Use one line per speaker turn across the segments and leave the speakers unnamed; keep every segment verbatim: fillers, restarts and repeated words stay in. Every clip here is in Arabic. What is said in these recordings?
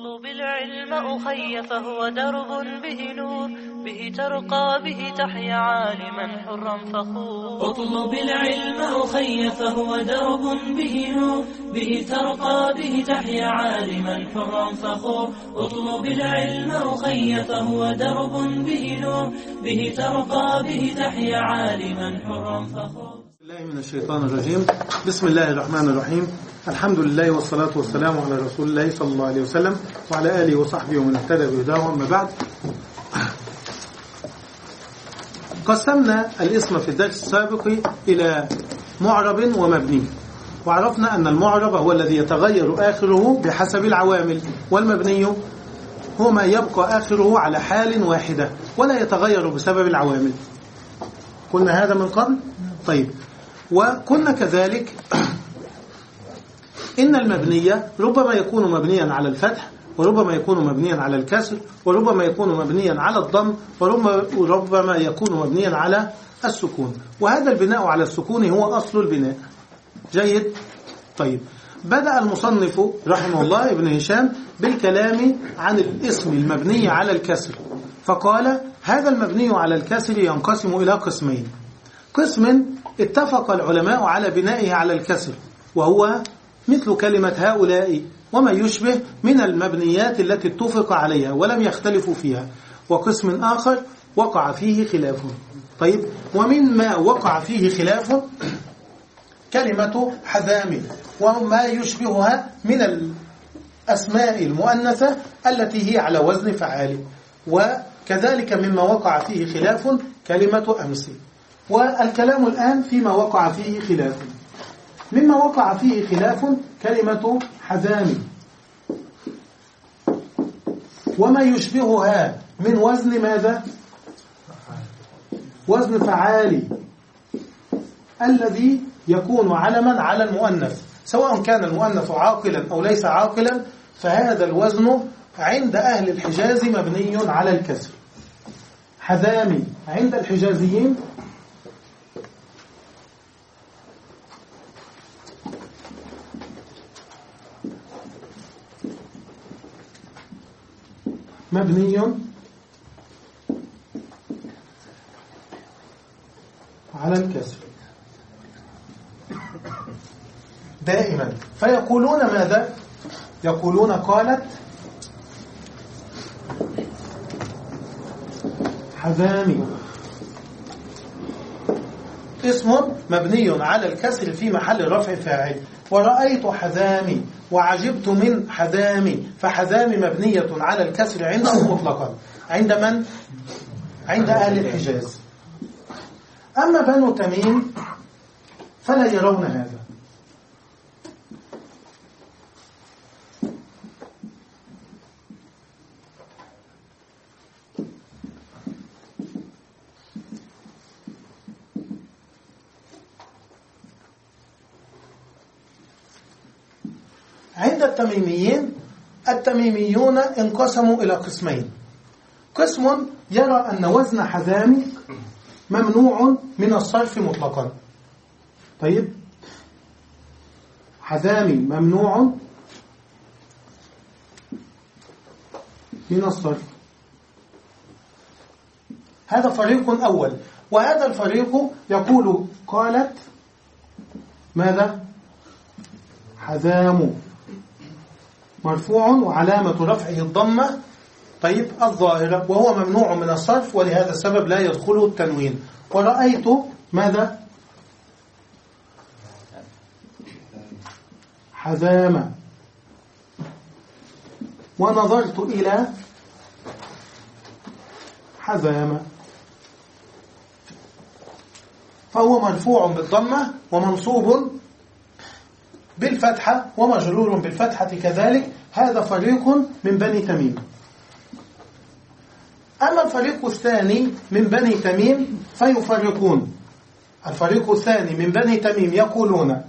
اطلب العلم أخي فهو درب به نور، به ترقى به تحيا عالما حرا فخور.
اطلب العلم أخي فهو درب به نور، به ترقى به تحيا عالما حرا فخور. اطلب العلم أخي فهو درب به نور، به ترقى به تحيا عالما حرا فخور.
الله من الشيطان الرجيم. بسم الله الرحمن الرحيم. الحمد لله والصلاة والسلام على رسول الله صلى الله عليه وسلم وعلى آله وصحبه ومن اهتدى بهداه. أما بعد، قسمنا الاسم في الدرس السابق إلى معرب ومبني، وعرفنا أن المعرب هو الذي يتغير آخره بحسب العوامل، والمبني هو ما يبقى آخره على حال واحدة ولا يتغير بسبب العوامل. قلنا هذا من قبل؟ طيب، وكنا كذلك إن المبني ربما يكون مبنيا على الفتح، وربما يكون مبنيا على الكسر، وربما يكون مبنيا على الضم، وربما يكون مبنيا على السكون. وهذا البناء على السكون هو أصل البناء. جيد؟ طيب، بدأ المصنف رحمه الله ابن هشام بالكلام عن الاسم المبني على الكسر، فقال: هذا المبني على الكسر ينقسم إلى قسمين. قسم اتفق العلماء على بنائه على الكسر، وهو مثل كلمة هؤلاء وما يشبه من المبنيات التي اتفق عليها ولم يختلفوا فيها. وقسم آخر وقع فيه خلاف. طيب، ومما وقع فيه خلاف كلمة حذام وما يشبهها من الأسماء المؤنثة التي هي على وزن فعال. وكذلك مما وقع فيه خلاف كلمة أمس. والكلام الآن فيما وقع فيه خلاف. مما وقع فيه خلاف كلمة حذام وما يشبهها من وزن ماذا؟ وزن فعالي الذي يكون علما على المؤنث، سواء كان المؤنث عاقلا أو ليس عاقلا، فهذا الوزن عند أهل الحجاز مبني على الكسر. حذامي عند الحجازيين مبني على الكسر دائما. فيقولون ماذا؟ يقولون: قالت حذامي اسم مبني على الكسر في محل رفع فاعل. ورأيت حذامي وعجبت من حذامي، فحذامي مبنية على الكسر عندهم مطلقا. عند من؟ عند أهل الحجاز. أما بنو تميم فلا يرون هذا. عند التميميين، التميميون انقسموا إلى قسمين. قسم يرى أن وزن حذامي ممنوع من الصرف مطلقا. طيب، حذامي ممنوع من الصرف. هذا فريق أول. وهذا الفريق يقول: قالت ماذا؟ حذام مرفوع وعلامة رفعه الضمة، طيب، الظاهرة، وهو ممنوع من الصرف، ولهذا السبب لا يدخله التنوين. ورأيت ماذا؟ حذام ونظرت إلى حذام، فهو مرفوع بالضمة ومنصوب بالفتحة ومجرور بالفتحة كذلك. هذا فريق من بني تميم. أما الفريق الثاني من بني تميم فيفرقون. الفريق الثاني من بني تميم يقولون: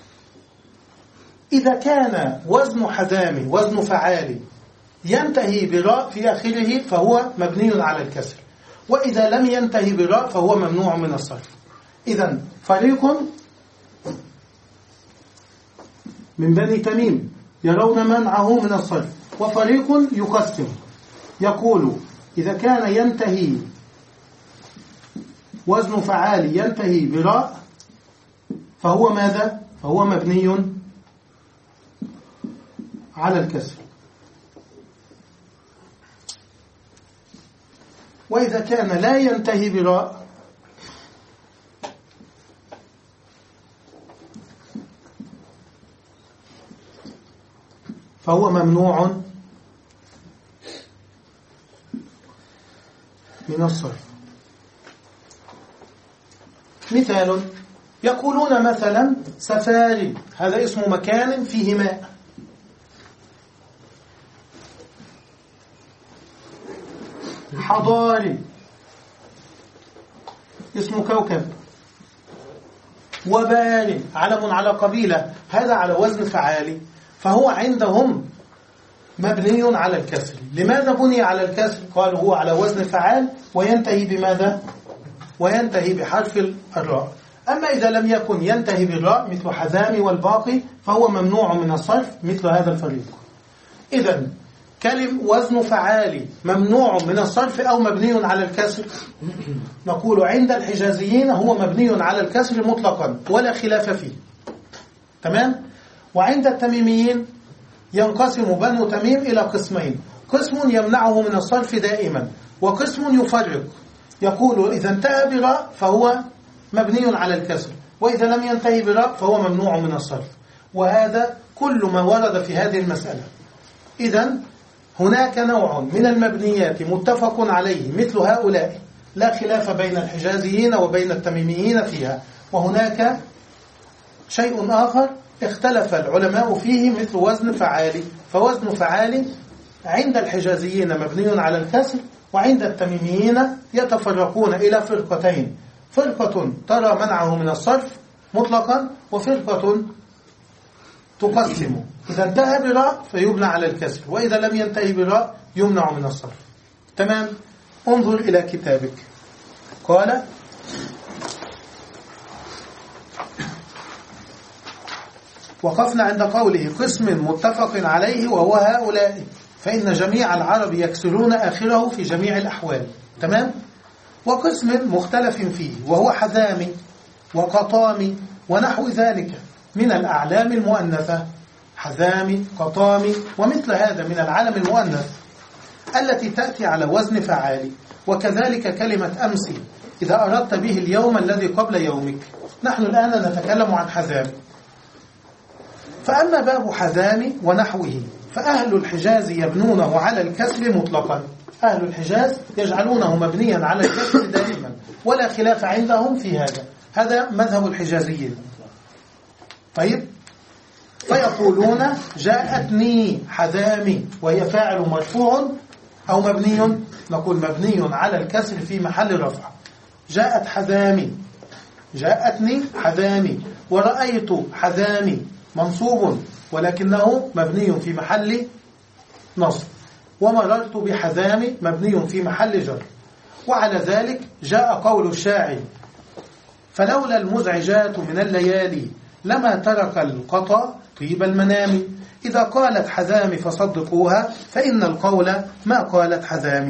إذا كان وزن حذام وزن فعالي ينتهي براء في آخره فهو مبني على الكسر، وإذا لم ينتهي براء فهو ممنوع من الصرف. إذن فريق من بني تميم يرون منعه من الصرف، وفريق يقسم يقول إذا كان ينتهي وزن فعال ينتهي براء فهو ماذا؟ فهو مبني على الكسر. وإذا كان لا ينتهي براء فهو ممنوع من الصرف. مثال يقولون مثلا سفاري، هذا اسم مكان فيه ماء. حضاري اسم كوكب. وبال علم على قبيلة، هذا على وزن فعالي، فهو عندهم مبني على الكسر. لماذا بني على الكسر؟ قالوا هو على وزن فعال وينتهي بماذا؟ وينتهي بحرف الراء. أما إذا لم يكن ينتهي بالراء مثل حذامي والباقي فهو ممنوع من الصرف مثل هذا الفريق. إذن كلم وزن فعالي ممنوع من الصرف أو مبني على الكسر؟ نقول عند الحجازيين هو مبني على الكسر مطلقا ولا خلاف فيه. تمام؟ وعند التميميين ينقسم بنو تميم إلى قسمين، قسم يمنعه من الصرف دائما وقسم يفرق، يقول إذا انتهى براء فهو مبني على الكسر، وإذا لم ينتهي براء فهو ممنوع من الصرف. وهذا كل ما ورد في هذه المسألة. إذن هناك نوع من المبنيات متفق عليه مثل هؤلاء، لا خلاف بين الحجازيين وبين التميميين فيها. وهناك شيء آخر اختلف العلماء فيه مثل وزن فعالي، فوزن فعالي عند الحجازيين مبني على الكسر، وعند التميميين يتفرقون إلى فرقتين، فرقة ترى منعه من الصرف مطلقا وفرقة تقسم، إذا انتهى براء فيبنى على الكسر، وإذا لم ينتهي براء يمنع من الصرف. تمام؟ انظر إلى كتابك. قال وقفنا عند قوله قسم متفق عليه وهو هؤلاء، فإن جميع العرب يكسرون آخره في جميع الأحوال. تمام؟ وقسم مختلف فيه وهو حذامي وقطامي ونحو ذلك من الأعلام المؤنثة، حذامي قطامي ومثل هذا من العلم المؤنث التي تأتي على وزن فعالي. وكذلك كلمة أمسي إذا أردت به اليوم الذي قبل يومك. نحن الآن نتكلم عن حذامي. فأما باب حذامي ونحوه فأهل الحجاز يبنونه على الكسر مطلقا، أهل الحجاز يجعلونه مبنيا على الكسر دائما ولا خلاف عندهم في هذا، هذا مذهب الحجازيين. طيب، فيقولون جاءتني حذامي وهي فاعل مرفوع أو مبني، نقول مبني على الكسر في محل رفع. جاءت حذامي، جاءتني حذامي، ورأيت حذامي منصوب ولكنه مبني في محل نصب، ومررت بحذامي مبني في محل جر. وعلى ذلك جاء قول الشاعر فلولا المزعجات من الليالي لما ترك القطا طيب المنام، إذا قالت حذامي فصدقوها فإن القول ما قالت حذامي.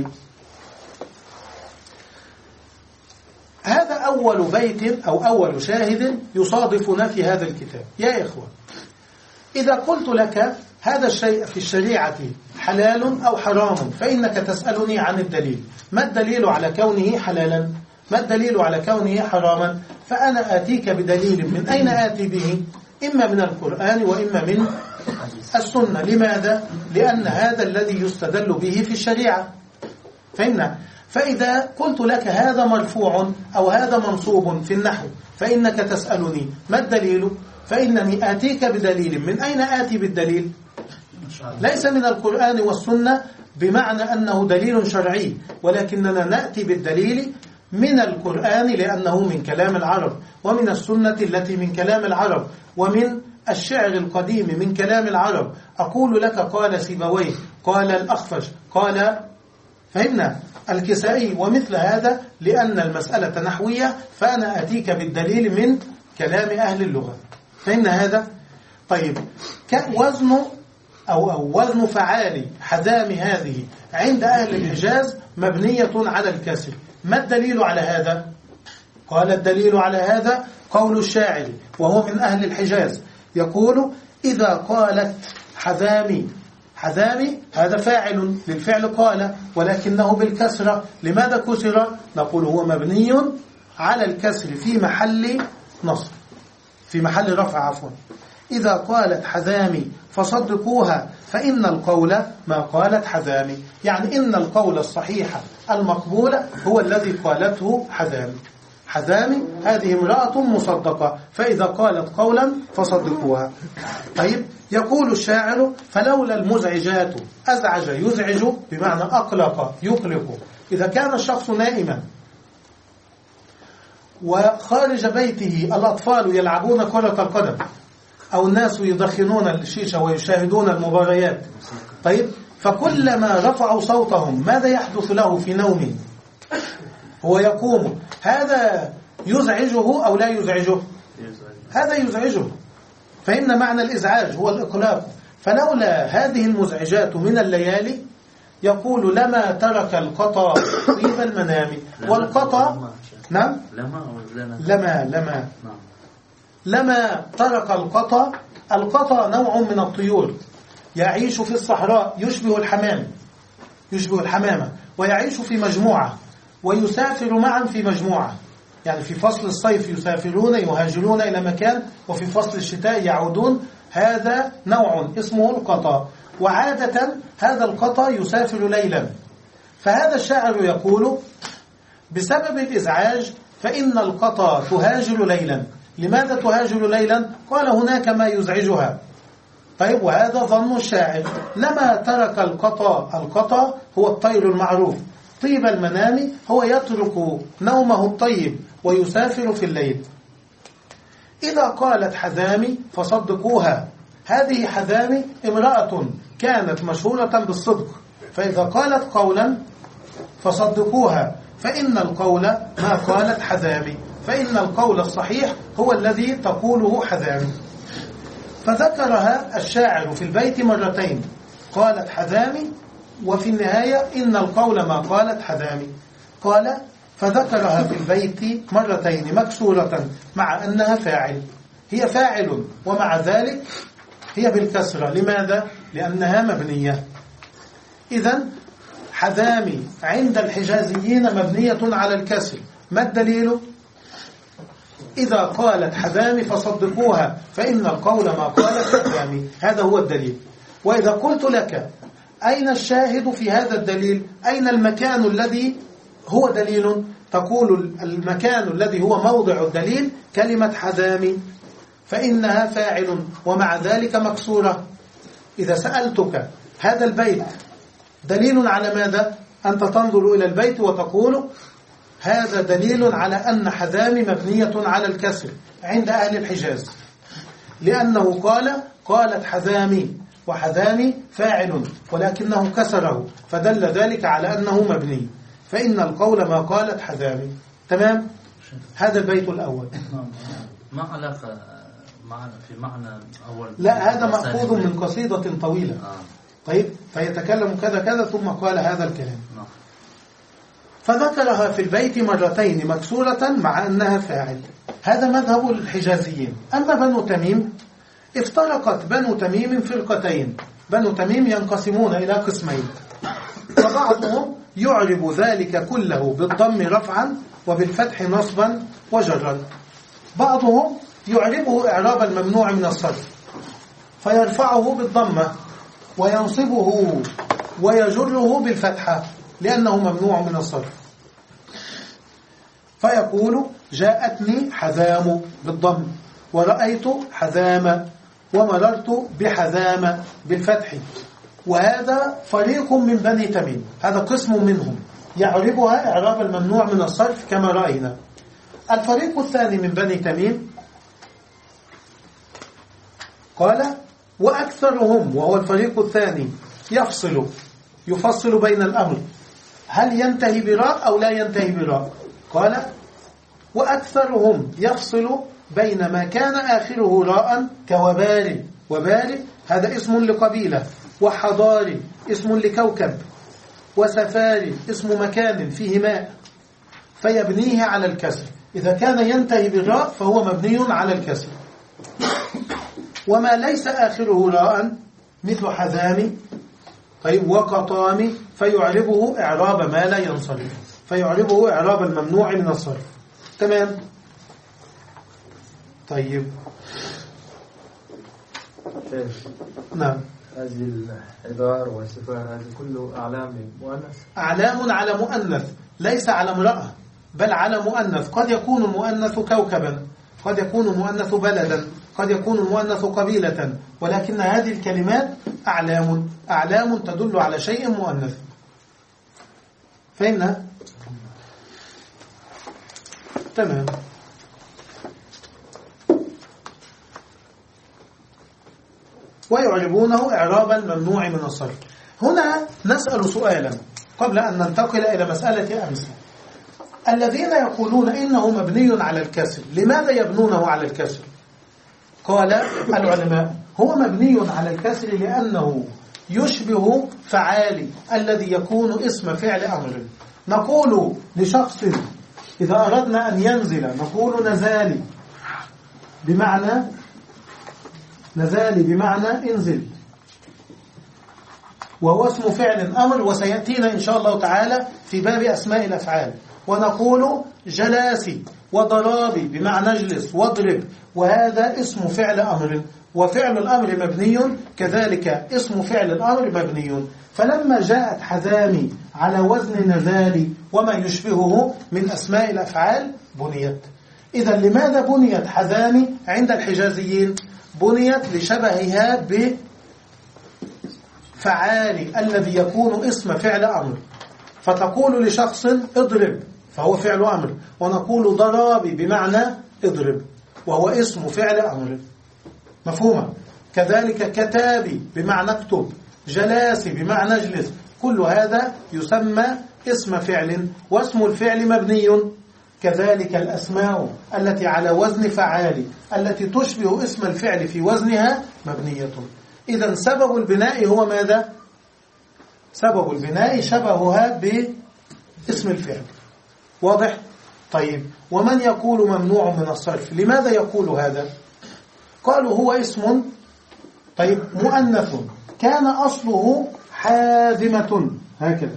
هذا أول بيت أو أول شاهد يصادفنا في هذا الكتاب. يا إخوة، إذا قلت لك هذا الشيء في الشريعة حلال أو حرام فإنك تسألني عن الدليل. ما الدليل على كونه حلالا؟ ما الدليل على كونه حراما؟ فأنا آتيك بدليل. من أين آتي به؟ إما من القرآن وإما من السنة. لماذا؟ لأن هذا الذي يستدل به في الشريعة. فإن فإذا قلت لك هذا مرفوع أو هذا منصوب في النحو فإنك تسألني ما الدليل؟ فإنني آتيك بدليل. من أين آتي بالدليل؟ ليس من القرآن والسنة بمعنى أنه دليل شرعي، ولكننا نأتي بالدليل من القرآن لأنه من كلام العرب، ومن السنة التي من كلام العرب، ومن الشعر القديم من كلام العرب. أقول لك قال سيبويه، قال الأخفش، قال فهمنا الكسائي ومثل هذا، لأن المسألة نحوية فأنا أتيك بالدليل من كلام أهل اللغة. فهمنا هذا؟ طيب، وزن أو, أو وزن فعالي حذام هذه عند أهل الحجاز مبنية على الكسر. ما الدليل على هذا؟ قال الدليل على هذا قول الشاعر وهو من أهل الحجاز، يقول إذا قالت حذامي. حذامي هذا فاعل للفعل قال ولكنه بالكسرة. لماذا كسر؟ نقول هو مبني على الكسر في محل نصب، في محل رفع عفوا. إذا قالت حذامي فصدقوها فإن القول ما قالت حذامي، يعني إن القول الصحيح المقبول هو الذي قالته حذامي. حذامي هذه امرأة مصدقة، فإذا قالت قولا فصدقوها. طيب يقول الشاعر فلولا المزعجات أزعج يزعج بمعنى أقلق يقلق. إذا كان الشخص نائما وخارج بيته الأطفال يلعبون كرة القدم أو الناس يدخنون الشيشة ويشاهدون المباريات، طيب فكلما رفعوا صوتهم ماذا يحدث له في نومه؟ هو يقوم. هذا يزعجه أو لا يزعجه؟ هذا يزعجه. فإن معنى الإزعاج هو الإقلاق. فلولا هذه المزعجات من الليالي يقول لما ترك القطا طيب المنام. والقطا نعم لما لما لما ترك القطا. القطا نوع من الطيور يعيش في الصحراء، يشبه الحمام يشبه الحمامة ويعيش في مجموعة ويسافر معا في مجموعة. يعني في فصل الصيف يسافرون يهاجرون إلى مكان، وفي فصل الشتاء يعودون. هذا نوع اسمه القطا، وعادة هذا القطا يسافر ليلا. فهذا الشاعر يقول بسبب الإزعاج فإن القطا تهاجر ليلا. لماذا تهاجر ليلا؟ قال هناك ما يزعجها. طيب وهذا ظن الشاعر. لما ترك القطا. القطا هو الطير المعروف. طيب المنام هو يترك نومه الطيب ويسافر في الليل. إذا قالت حذامي فصدقوها. هذه حذامي امرأة كانت مشهورة بالصدق، فإذا قالت قولا فصدقوها فإن القول ما قالت حذامي، فإن القول الصحيح هو الذي تقوله حذامي. فذكرها الشاعر في البيت مرتين، قالت حذامي وفي النهاية إن القول ما قالت حذامي. قال فذكرها في البيت مرتين مكسورة مع أنها فاعل. هي فاعل ومع ذلك هي بالكسرة. لماذا؟ لأنها مبنية. إذن حذامي عند الحجازيين مبنية على الكسر. ما الدليل؟ إذا قالت حذامي فصدقوها فإن القول ما قالت حذامي. هذا هو الدليل. وإذا قلت لك أين الشاهد في هذا الدليل؟ أين المكان الذي هو دليل؟ تقول المكان الذي هو موضع الدليل كلمة حذامي، فإنها فاعل ومع ذلك مكسورة. إذا سألتك هذا البيت دليل على ماذا؟ أنت تنظر إلى البيت وتقول هذا دليل على أن حذامي مبنية على الكسر عند أهل الحجاز، لأنه قال قالت حذامي، وحذامي فاعل ولكنه كسره، فدل ذلك على أنه مبني، فإن القول ما قالت حذامي. تمام؟ هذا البيت الأول.
ما علاقة معنى في معنى أول؟
لا، هذا مأخوذ من قصيدة طويلة. طيب، فيتكلم كذا كذا ثم قال هذا الكلام. فذكرها في البيت مرتين مكسورة مع أنها فاعل. هذا مذهب الحجازيين. أما بنو تميم افترقت بنو تميم فرقتين. بنو تميم ينقسمون إلى قسمين، وبعضهم يعرب ذلك كله بالضم رفعا وبالفتح نصبا وجرا. بعضهم يعربه إعراب الممنوع من الصرف فيرفعه بالضمة وينصبه ويجره بالفتحة لأنه ممنوع من الصرف، فيقول جاءتني حذام بالضم، ورأيت حذام، ومررت بحذام بالفتح. وهذا فريق من بني تميم، هذا قسم منهم يعربها إعراب الممنوع من الصرف كما رأينا. الفريق الثاني من بني تميم قال وأكثرهم، وهو الفريق الثاني، يفصل يفصل بين الأمر هل ينتهي براء أو لا ينتهي براء. قال وأكثرهم يفصل بين ما كان آخره راء كوبال، وبال هذا اسم لقبيلة، وحضاري اسم لكوكب، وسفاري اسم مكان فيه ماء، فيبنيه على الكسر. إذا كان ينتهي بالراء فهو مبني على الكسر. وما ليس آخره راء مثل حذامي طيب وقطامي فيعربه إعراب ما لا ينصرف، فيعربه إعراب الممنوع من الصرف. تمام. طيب نعم.
هذه الحذار والسفار هذه كله أعلام مؤنث،
أعلام على مؤنث ليس على امرأة، بل على مؤنث. قد يكون المؤنث كوكبا، قد يكون المؤنث بلدا، قد يكون المؤنث قبيلة، ولكن هذه الكلمات أعلام، أعلام تدل على شيء مؤنث. فهمنا؟ تمام. ويعربونه إعرابا ممنوع من الصرف. هنا نسأل سؤالا قبل أن ننتقل إلى مسألة أمس. الذين يقولون إنه مبني على الكسر، لماذا يبنونه على الكسر؟ قال العلماء هو مبني على الكسر لأنه يشبه فعالي الذي يكون اسم فعل أمر. نقول لشخص إذا أردنا أن ينزل نقول نزالي، بمعنى نزالي بمعنى انزل، وهو اسم فعل أمر، وسيأتينا إن شاء الله تعالى في باب أسماء الأفعال. ونقول جلاسي وضرابي بمعنى اجلس واضرب، وهذا اسم فعل أمر، وفعل الأمر مبني كذلك اسم فعل الأمر مبني. فلما جاءت حذامي على وزن نزالي وما يشبهه من أسماء الأفعال بنيت. إذا لماذا بنيت حذامي عند الحجازيين؟ بنيت لشبهها بفعال الذي يكون اسم فعل أمر. فتقول لشخص اضرب فهو فعل أمر، ونقول ضرابي بمعنى اضرب وهو اسم فعل أمر. مفهومة؟ كذلك كتابي بمعنى اكتب، جلاسي بمعنى اجلس، كل هذا يسمى اسم فعل، واسم الفعل مبني. كذلك الأسماء التي على وزن فعال التي تشبه اسم الفعل في وزنها مبنية. إذن سبب البناء هو ماذا؟ سبب البناء شبهها باسم الفعل. واضح؟ طيب، ومن يقول ممنوع من الصرف؟ لماذا يقول هذا؟ قالوا هو اسم طيب مؤنث كان أصله حازمة هكذا،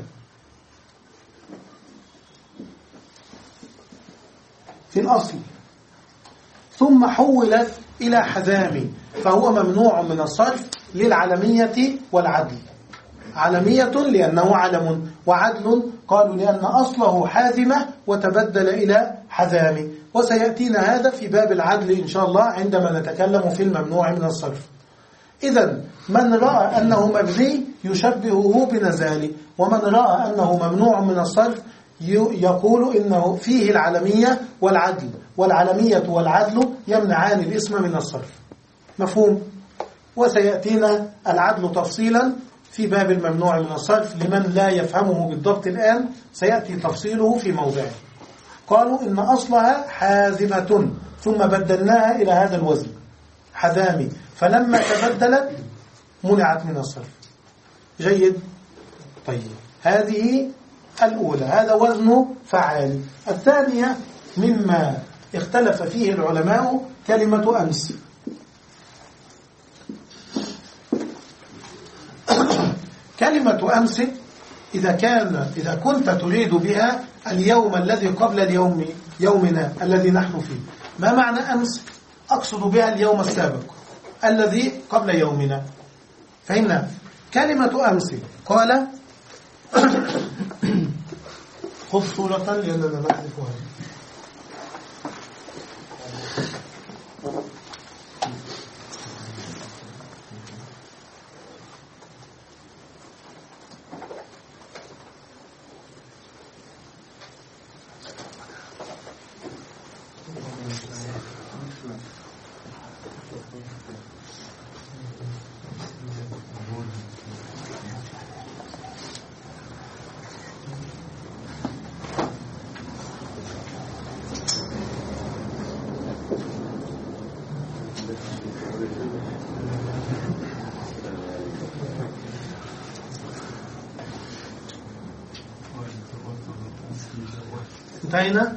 في الأصل، ثم حولت إلى حذامي، فهو ممنوع من الصرف للعلمية والعدل. علمية لأنه علم، وعدل قالوا لأن أصله حازمة وتبدل إلى حذامي، وسيأتينا هذا في باب العدل إن شاء الله عندما نتكلم في الممنوع من الصرف. إذن من رأى أنه مبني يشبهه بنزالي، ومن رأى أنه ممنوع من الصرف يقول إنه فيه العلمية والعدل، والعلمية والعدل يمنعان الاسم من الصرف. مفهوم؟ وسيأتينا العدل تفصيلا في باب الممنوع من الصرف لمن لا يفهمه بالضبط الآن، سيأتي تفصيله في موضعه. قالوا إن أصلها حازمة ثم بدلناها إلى هذا الوزن حذامي، فلما تبدلت منعت من الصرف. جيد؟ طيب، هذه الأولى، هذا وزن فعال. الثانية مما اختلف فيه العلماء كلمة أمس. كلمة أمس إذا كان إذا كنت تريد بها اليوم الذي قبل اليوم يومنا الذي نحن فيه. ما معنى أمس؟ أقصد بها اليوم السابق الذي قبل يومنا. فهمنا؟ كلمة أمس قال خذ صورة لأننا نحذفها. انتهينا.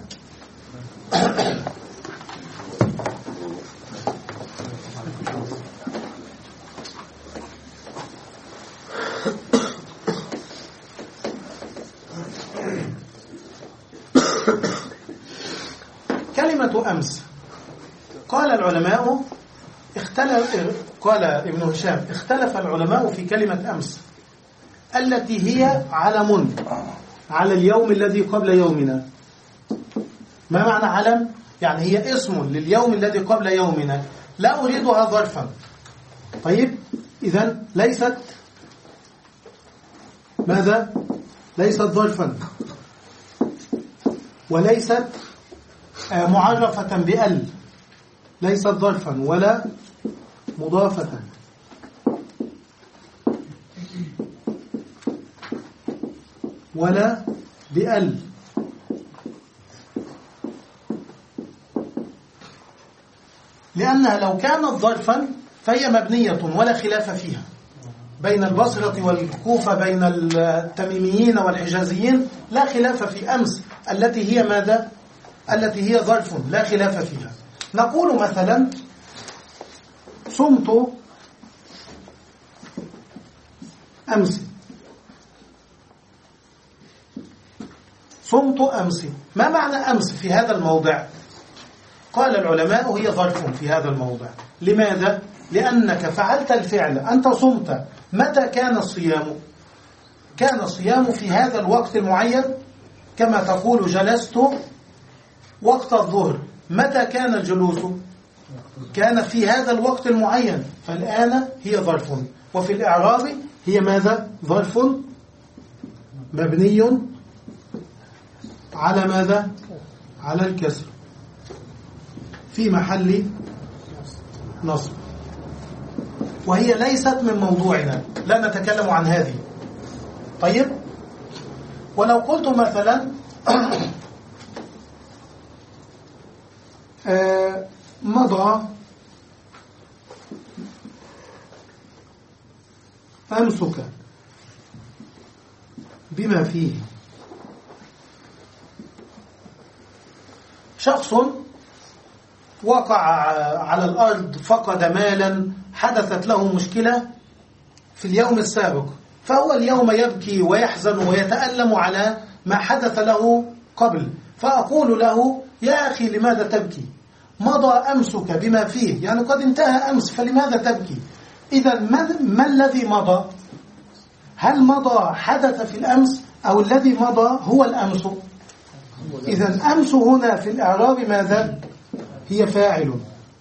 كلمة أمس، قال العلماء اختلف قال ابن هشام اختلف العلماء في كلمة أمس التي هي علم على اليوم الذي قبل يومنا. ما معنى علم؟ يعني هي اسم لليوم الذي قبل يومنا، لا أريدها ظرفا. طيب إذن ليست ماذا؟ ليست ظرفا وليست معرفة بأل، ليست ظرفا ولا مضافة ولا بأل، لأنها لو كانت ظرفا فهي مبنية ولا خلاف فيها بين البصرة والكوفة، بين التميميين والحجازيين لا خلاف في أمس التي هي ماذا؟ التي هي ظرف لا خلاف فيها. نقول مثلا صمت أمس، صمت أمس. ما معنى أمس في هذا الموضع؟ قال العلماء هي ظرف في هذا الموضع. لماذا؟ لأنك فعلت الفعل، أنت صمت. متى كان الصيام؟ كان الصيام في هذا الوقت المعين، كما تقول جلست وقت الظهر. متى كان الجلوس؟ كان في هذا الوقت المعين، فالآن هي ظرف. وفي الإعراب هي ماذا؟ ظرف مبني على ماذا؟ على الكسر في محل نصب، وهي ليست من موضوعنا، لا نتكلم عن هذه. طيب، ولو قلت مثلا آه مضى أمسك بما فيه. شخص وقع على الأرض، فقد مالا، حدثت له مشكلة في اليوم السابق، فهو اليوم يبكي ويحزن ويتألم على ما حدث له قبل، فأقول له يا أخي لماذا تبكي؟ مضى أمسك بما فيه، يعني قد انتهى أمس، فلماذا تبكي؟ إذا ما, ما الذي مضى؟ هل مضى حدث في الأمس أو الذي مضى هو الأمس؟ إذا أمس هنا في الإعراب ماذا؟ هي فاعل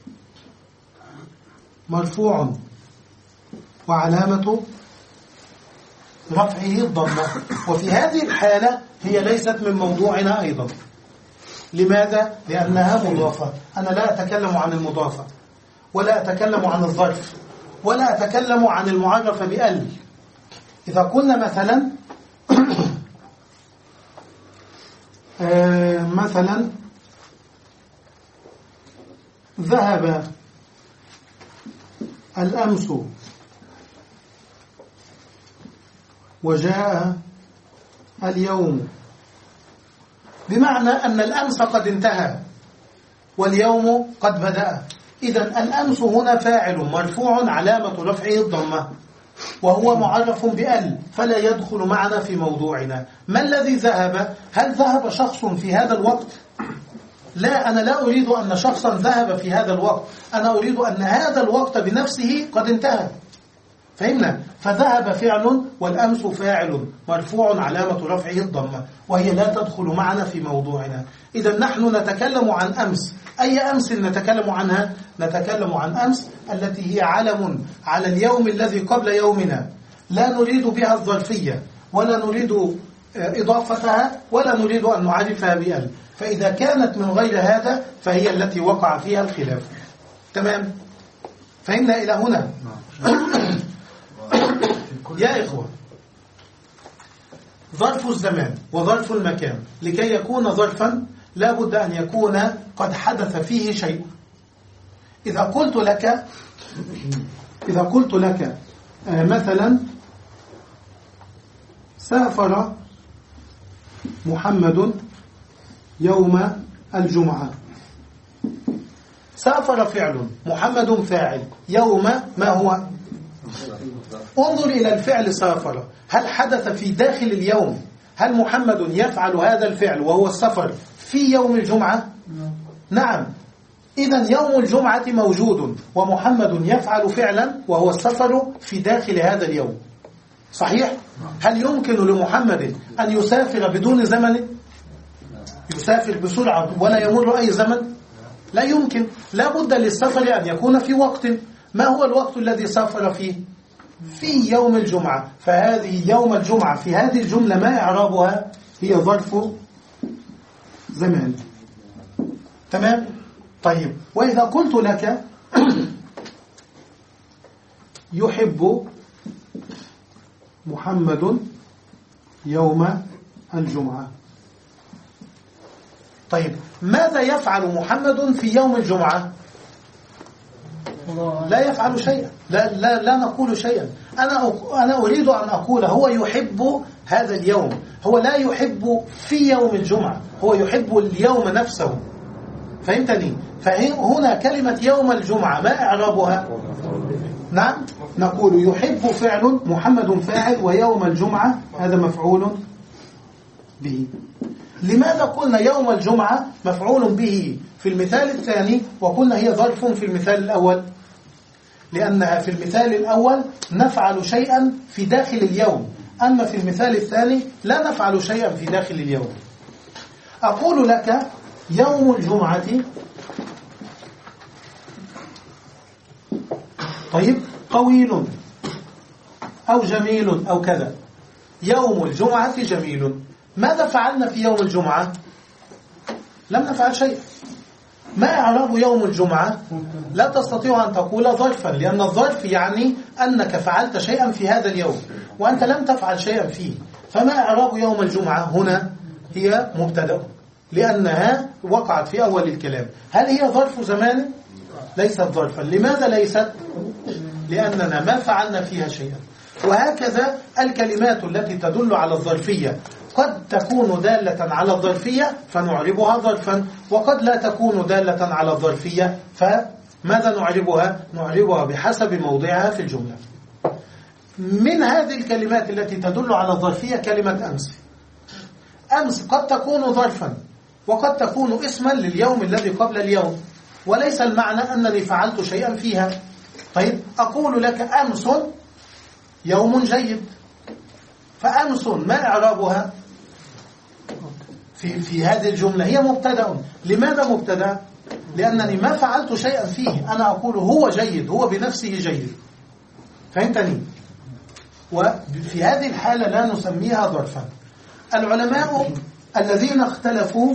مرفوع وعلامة رفعه الضمة، وفي هذه الحالة هي ليست من موضوعنا أيضا. لماذا؟ لأنها مضافة. أنا لا أتكلم عن المضافة، ولا أتكلم عن الظرف، ولا أتكلم عن المعرف بأل. إذا قلنا مثلا آه مثلا ذهب الأمس وجاء اليوم، بمعنى أن الأمس قد انتهى واليوم قد بدأ. إذن الأمس هنا فاعل مرفوع علامة رفعه الضمة، وهو معرف بأل، فلا يدخل معنا في موضوعنا. ما الذي ذهب؟ هل ذهب شخص في هذا الوقت؟ لا، أنا لا أريد أن شخصا ذهب في هذا الوقت، أنا أريد أن هذا الوقت بنفسه قد انتهى. فهمنا؟ فذهب فعل والأمس فاعل مرفوع علامة رفعه الضمة، وهي لا تدخل معنا في موضوعنا. إذا نحن نتكلم عن أمس. أي أمس نتكلم عنها؟ نتكلم عن أمس التي هي علم على اليوم الذي قبل يومنا، لا نريد بها الظرفية، ولا نريد إضافتها، ولا نريد أن نعرفها بأل. فإذا كانت من غير هذا فهي التي وقع فيها الخلاف. تمام؟ فهمنا إلى هنا؟ يا إخوة، ظرف الزمان وظرف المكان لكي يكون ظرفا لا بد أن يكون قد حدث فيه شيء. إذا قلت لك إذا قلت لك مثلا سافر محمد يوم الجمعة. سافر فعل، محمد فاعل، يوم ما هو؟ انظر إلى الفعل سافر، هل حدث في داخل اليوم؟ هل محمد يفعل هذا الفعل وهو السفر في يوم الجمعة؟ نعم. إذن يوم الجمعة موجود ومحمد يفعل فعلا وهو السفر في داخل هذا اليوم، صحيح؟ هل يمكن لمحمد أن يسافر بدون زمن؟ يسافر بسرعة ولا يمر أي زمن؟ لا يمكن. لا بد للسفر أن يكون في وقت. ما هو الوقت الذي سافر فيه؟ في يوم الجمعة. فهذه يوم الجمعة في هذه الجملة ما إعرابها؟ هي ظرف زمان. تمام؟ طيب، وإذا قلت لك يحب محمد يوم الجمعة، طيب ماذا يفعل محمد في يوم الجمعة؟ لا يفعل شيئا. لا, لا, لا نقول شيئا. أنا, أنا أريد أن أقول هو يحب هذا اليوم، هو لا يحب في يوم الجمعة، هو يحب اليوم نفسه. فهمتني؟ فهنا كلمة يوم الجمعة ما إعرابها؟ نعم، نقول يحب فعل، محمد فاعل، ويوم الجمعة هذا مفعول به. لماذا قلنا يوم الجمعة مفعول به في المثال الثاني وقلنا هي ظرف في المثال الأول؟ لأنها في المثال الأول نفعل شيئا في داخل اليوم، أما في المثال الثاني لا نفعل شيئا في داخل اليوم. أقول لك يوم الجمعة، طيب طويل أو جميل أو كذا. يوم الجمعة جميل. ماذا فعلنا في يوم الجمعة؟ لم نفعل شيء. ما إعراب يوم الجمعة؟ لا تستطيع أن تقول ظرفا، لأن الظرف يعني أنك فعلت شيئا في هذا اليوم وأنت لم تفعل شيئا فيه. فما إعراب يوم الجمعة هنا؟ هي مبتدأ لأنها وقعت في أول الكلام. هل هي ظرف زمان؟ ليست ظرفا. لماذا ليست؟ لأننا ما فعلنا فيها شيئا. وهكذا الكلمات التي تدل على الظرفية قد تكون دالة على الظرفية فنعربها ظرفا، وقد لا تكون دالة على الظرفية فماذا نعربها؟ نعربها بحسب موضعها في الجملة. من هذه الكلمات التي تدل على الظرفية كلمة أمس. أمس قد تكون ظرفا وقد تكون اسما لليوم الذي قبل اليوم، وليس المعنى أنني فعلت شيئا فيها. طيب، أقول لك أمس يوم جيد. فأمس ما إعرابها في في هذه الجملة؟ هي مبتدأ. لماذا مبتدأ؟ لأنني ما فعلت شيئا فيه. أنا أقول هو جيد، هو بنفسه جيد. فهمتني؟ وفي هذه الحالة لا نسميها ظرفا. العلماء الذين اختلفوا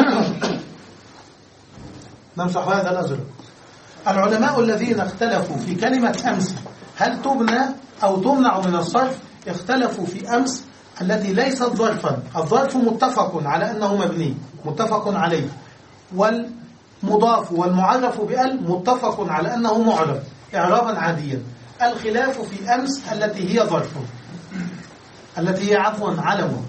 نمسح هذا الأزرق. العلماء الذين اختلفوا في كلمة أمس هل تبنى أو تمنع من الصرف اختلفوا في أمس التي ليست ظرفا. الظرف متفق على أنه مبني، متفق عليه، والمضاف والمعرف بأل متفق على أنه معرب إعرابا عاديا. الخلاف في أمس التي هي ظرف، التي هي عفوا علم.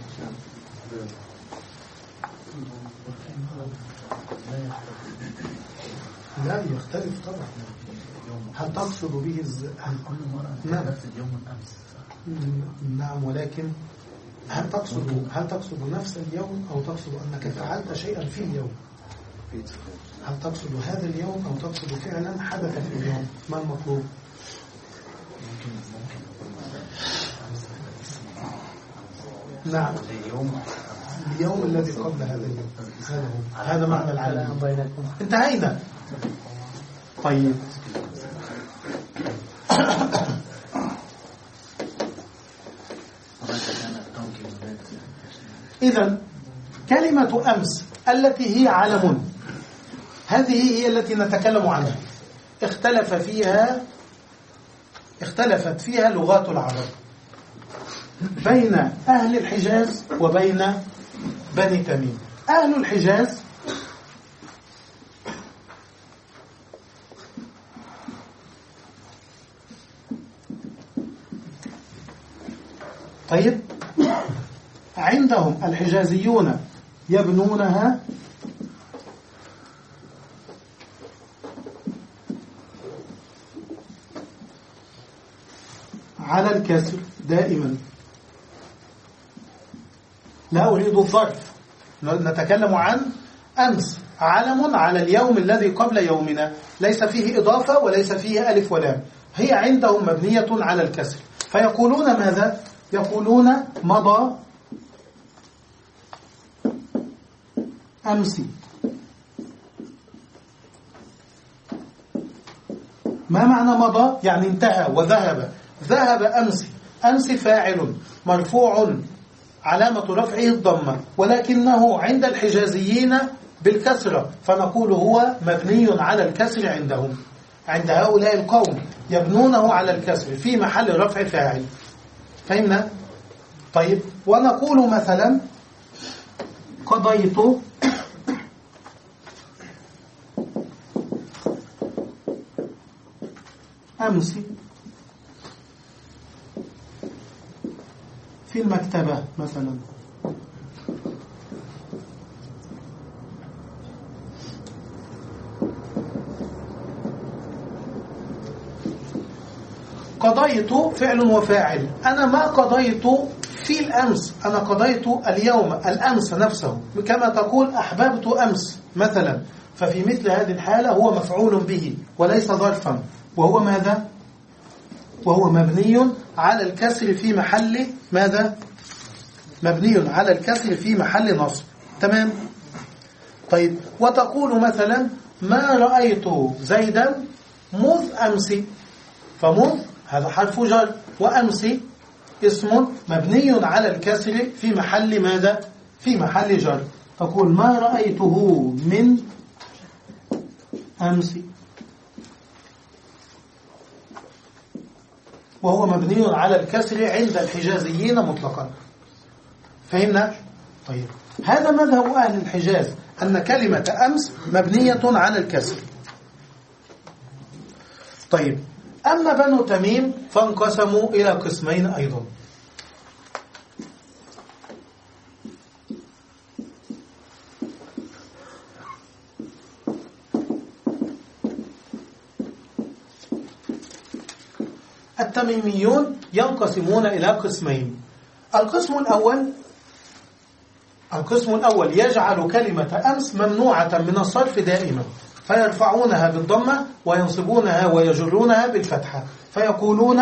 لا يختلف طبعا. هل تقصد به الز... هل كل مرة نعم. نفس اليوم الأمس؟ نعم، ولكن هل تقصد هل تقصد نفس اليوم أو تقصد أنك فعلت شيئا في اليوم؟ هل تقصد هذا اليوم أو تقصد فعلا حدث في اليوم؟ ما المطلوب؟ نعم، اليوم الذي قبل هذا اليوم. هذا هو. هذا معنى العلم. انتهينا. طيب، إذن كلمة أمس التي هي علم هذه هي التي نتكلم عنها. اختلف فيها اختلفت فيها لغات العرب بين أهل الحجاز وبين بني تميم. أهل الحجاز طيب عندهم الحجازيون يبنونها على الكسر دائما. لا أريد الظرف، نتكلم عن أمس، علم على اليوم الذي قبل يومنا، ليس فيه إضافة وليس فيه ألف ولام، هي عندهم مبنية على الكسر. فيقولون ماذا؟ يقولون مضى أمسي. ما معنى مضى؟ يعني انتهى وذهب. ذهب أمسي، أمسي فاعل مرفوع علامة رفعه الضمة، ولكنه عند الحجازيين بالكسرة، فنقول هو مبني على الكسر عندهم. عند هؤلاء القوم يبنونه على الكسر في محل رفع فاعل. فهمنا؟ طيب، ونقول مثلا قضيت أمسي في المكتبة مثلا. قضيت فعل وفاعل. أنا ما قضيت في الأمس، أنا قضيت اليوم، الأمس نفسه، كما تقول أحببت أمس مثلا. ففي مثل هذه الحالة هو مفعول به وليس ظرفا، وهو ماذا؟ وهو مبني على الكسر في محل ماذا؟ مبني على الكسر في محل نصب. تمام؟ طيب، وتقول مثلا ما رأيت زيدا مذ أمسي. فمذ هذا حرف جر، وأمسي اسم مبني على الكسر في محل ماذا؟ في محل جر. تقول ما رأيته من أمسي، وهو مبني على الكسر عند الحجازيين مطلقا. فهمنا؟ طيب، هذا مذهب أهل الحجاز، أن كلمة أمس مبنية على الكسر. طيب، أما بنو تميم فانقسموا إلى قسمين أيضا. التميميون ينقسمون إلى قسمين. القسم الأول القسم الأول يجعل كلمة أمس ممنوعة من الصرف دائما، فيرفعونها بالضمة وينصبونها ويجرونها بالفتحة، فيقولون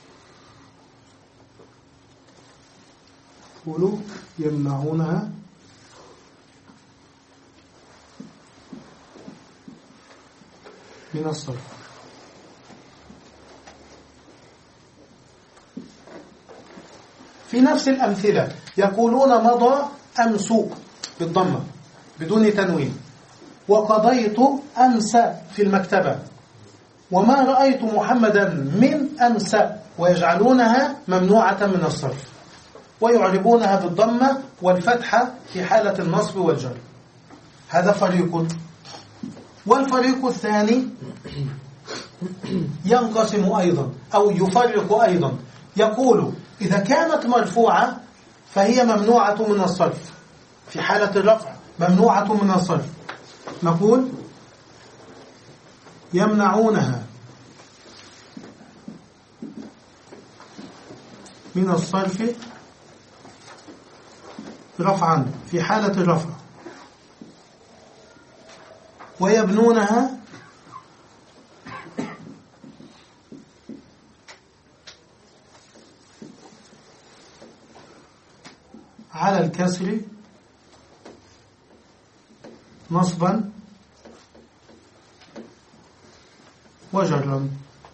يقولوا يمنعونها من الصرف. في نفس الأمثلة يقولون مضى أمس بالضمة بدون تنوين، وقضيت أمس في المكتبة، وما رأيت محمدا من أمس، ويجعلونها ممنوعة من الصرف ويعربونها بالضمة والفتحة في حالة النصب والجر. هذا فريق. والفريق الثاني ينقسم أيضا أو يفرق أيضا، يقول إذا كانت مرفوعة فهي ممنوعة من الصرف، في حالة الرفع ممنوعة من الصرف، نقول يمنعونها من الصرف رفعا في حالة الرفع، ويبنونها على الكسر نصبا وجرا.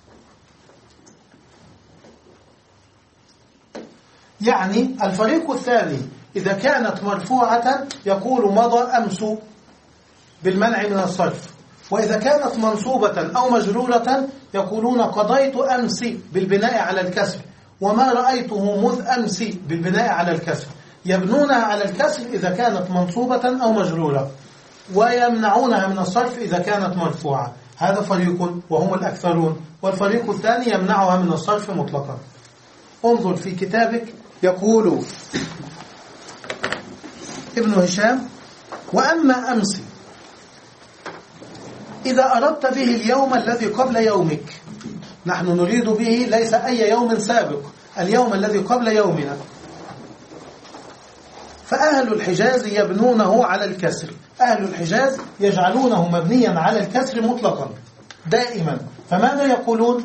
يعني الفريق الثاني إذا كانت مرفوعة يقول مضى أمس بالمنع من الصرف، وإذا كانت منصوبة أو مجرورة يقولون قضيت أمس بالبناء على الكسر، وما رأيته مذ أمس بالبناء على الكسر. يبنونها على الكسر إذا كانت منصوبة أو مجرورة، ويمنعونها من الصرف إذا كانت مرفوعة. هذا فريق وهم الأكثرون. والفريق الثاني يمنعها من الصرف مطلقا. انظر في كتابك، يقول ابن هشام وأما أمس إذا أردت به اليوم الذي قبل يومك، نحن نريد به ليس أي يوم سابق، اليوم الذي قبل يومنا، فأهل الحجاز يبنونه على الكسر. أهل الحجاز يجعلونه مبنيا على الكسر مطلقا دائما. فماذا يقولون؟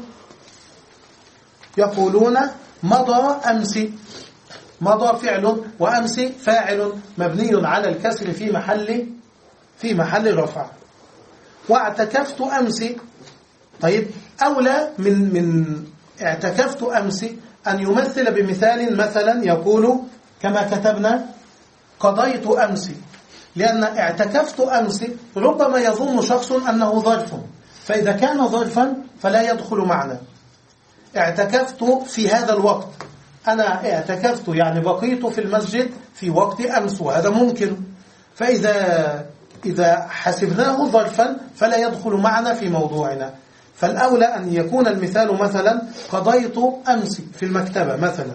يقولون مضى أمس، مضى فعل وأمس فاعل مبني على الكسر في محل في محل رفع. واعتكفت أمس، طيب أولى من من اعتكفت أمس أن يمثل بمثال، مثلا يقول كما كتبنا قضيت أمس، لأن اعتكفت أمس ربما يظن شخص أنه ظرف، فإذا كان ظرفا فلا يدخل معنا. اعتكفت في هذا الوقت، أنا اعتكفت يعني بقيت في المسجد في وقت أمس، وهذا ممكن. فإذا إذا حسبناه ظرفا فلا يدخل معنا في موضوعنا. فالأولى أن يكون المثال مثلا قضيت أمس في المكتبة مثلا.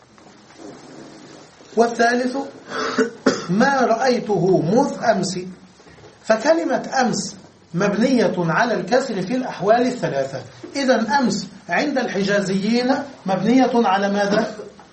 والثالث ما رأيته مذ أمس. فكلمة أمس مبنية على الكسر في الأحوال الثلاثة. إذن أمس عند الحجازيين مبنية على ماذا؟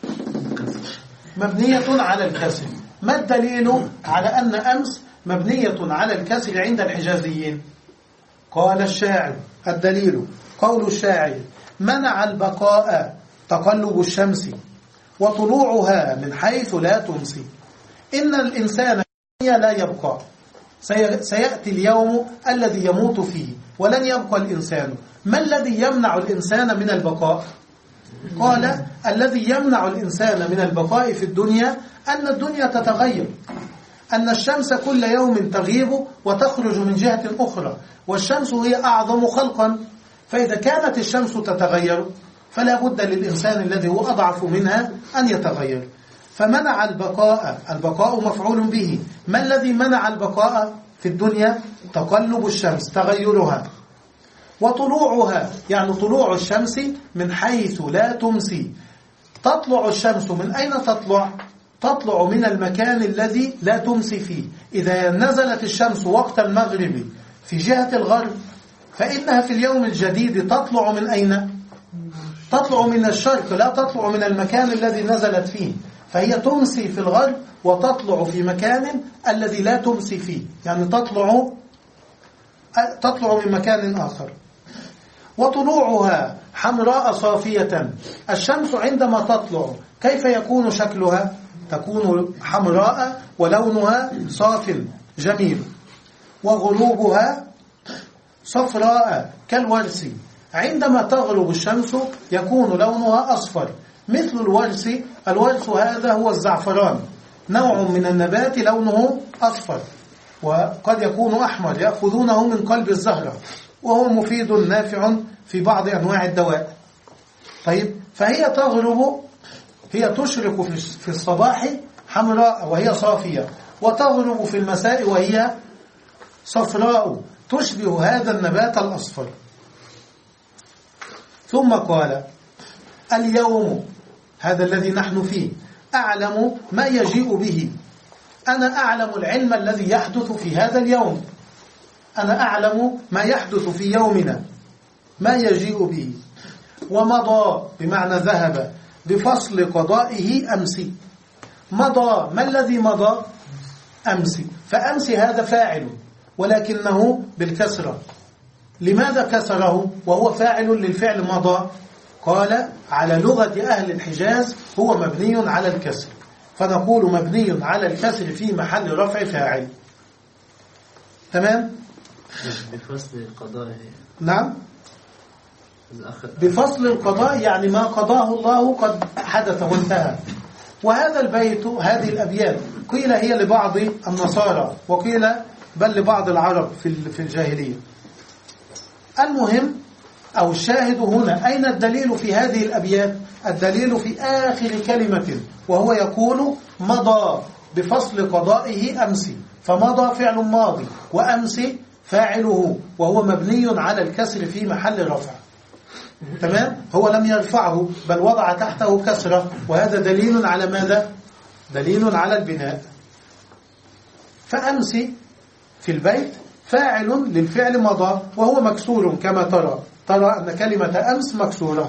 مبنية على الكسر. ما الدليل على أن أمس مبنية على الكسر عند الحجازيين؟ قال الشاعر، الدليل قول الشاعر: منع البقاء تقلب الشمس وطلوعها من حيث لا تمسي. إن الإنسان لا يبقى، سيأتي اليوم الذي يموت فيه ولن يبقى الإنسان. ما الذي يمنع الإنسان من البقاء؟ قال: الذي يمنع الإنسان من البقاء في الدنيا أن الدنيا تتغير، أن الشمس كل يوم تغيب وتخرج من جهة أخرى، والشمس هي أعظم خلقا. فإذا كانت الشمس تتغير فلا بد للإنسان الذي هو أضعف منها أن يتغير. فمنع البقاء، البقاء مفعول به. ما الذي منع البقاء في الدنيا؟ تقلب الشمس، تغيرها. وطلوعها يعني طلوع الشمس من حيث لا تمسي. تطلع الشمس من أين تطلع؟ تطلع من المكان الذي لا تمسي فيه. إذا نزلت الشمس وقت المغرب في جهة الغرب فإنها في اليوم الجديد تطلع من أين؟ تطلع من الشرق، لا تطلع من المكان الذي نزلت فيه. فهي تمسي في الغرب وتطلع في مكان الذي لا تمسي فيه، يعني تطلع تطلع من مكان آخر. وطلوعها حمراء صافية. الشمس عندما تطلع كيف يكون شكلها؟ تكون حمراء ولونها صاف جميل. وغروبها صفراء كالورس. عندما تغرب الشمس يكون لونها أصفر مثل الورس. الورس هذا هو الزعفران، نوع من النبات لونه أصفر وقد يكون أحمر، يأخذونه من قلب الزهرة، وهو مفيد نافع في بعض أنواع الدواء. طيب، فهي تغرب، هي تشرق في الصباح حمراء وهي صافية، وتغرب في المساء وهي صفراء تشبه هذا النبات الأصفر. ثم قال: اليوم هذا الذي نحن فيه أعلم ما يجيء به. أنا أعلم العلم الذي يحدث في هذا اليوم، أنا أعلم ما يحدث في يومنا، ما يجيء به. ومضى بمعنى ذهب بفصل قضائه أمس. مضى، ما الذي مضى؟ أمس. فأمس هذا فاعل ولكنه بالكسرة. لماذا كسره وهو فاعل للفعل مضى؟ قال: على لغة أهل الحجاز هو مبني على الكسر، فنقول مبني على الكسر في محل رفع فاعل. تمام؟
بفصل قضائه.
نعم، بفصل القضاء يعني ما قضاه الله قد حدث وانتهى. وهذا البيت، هذه الأبيات قيل هي لبعض النصارى وقيل بل لبعض العرب في الجاهلية. المهم أو الشاهد هنا، أين الدليل في هذه الأبيات؟ الدليل في آخر كلمة، وهو يقول مضى بفصل قضائه أمس. فمضى فعل ماضي وأمس فاعله، وهو مبني على الكسر في محل رفع. تمام؟ هو لم يرفعه بل وضع تحته كسرة، وهذا دليل على ماذا؟ دليل على البناء. فأمس في البيت فاعل للفعل مضى وهو مكسور كما ترى ترى أن كلمة أمس مكسورة.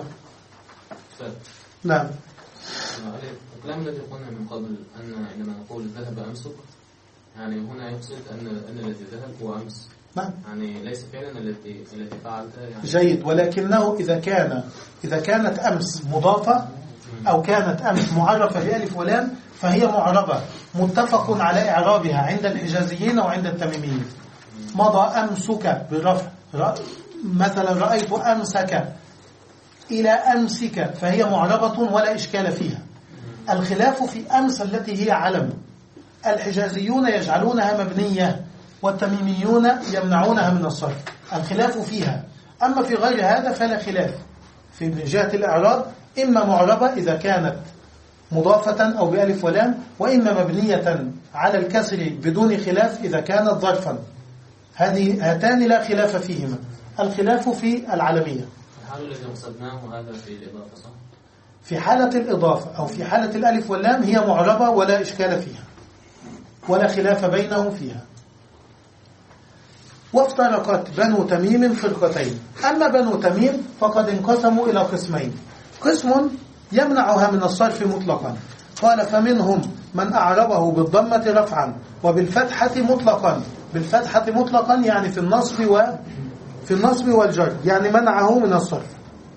نعم.
الكلام الذي قلنا من قبل أن عندما نقول ذهب أمسك يعني هنا يقصد أن أن الذي ذهب هو أمس.
نعم.
يعني ليس فعلا الذي الذي فعلته يعني.
جيد، ولكنه إذا كان إذا كانت أمس مضافة أو كانت أمس معرفة بألف ولام فهي معربة متفق على إعرابها عند الحجازيين وعند التميميين. مضى أمسك بالرفع، مثلا رأيت أمسك إلى أمسك فهي معربة ولا إشكال فيها. الخلاف في أمس التي هي علم، الحجازيون يجعلونها مبنية والتميميون يمنعونها من الصرف، الخلاف فيها. أما في غير هذا فلا خلاف في من جهة الإعراب، إما معربة إذا كانت مضافة أو بألف ولام، وإما مبنية على الكسر بدون خلاف إذا كانت ظرفا. هذه هاتان لا خلاف فيهما، الخلاف في العلمية.
الحال الذي قصدناه هذا في الإضافة صح؟
في حالة الإضافة أو في حالة الألف واللام هي معربة ولا إشكال فيها ولا خلاف بينهم فيها. وافترقت بنو تميم فرقتين. أما بنو تميم فقد انقسموا إلى قسمين، قسم يمنعها من الصرف مطلقا، قال فمنهم من أعربه بالضمة رفعا وبالفتحة مطلقا، بالفتحة مطلقا يعني في النصب و في النصب والجر، يعني منعه من الصرف.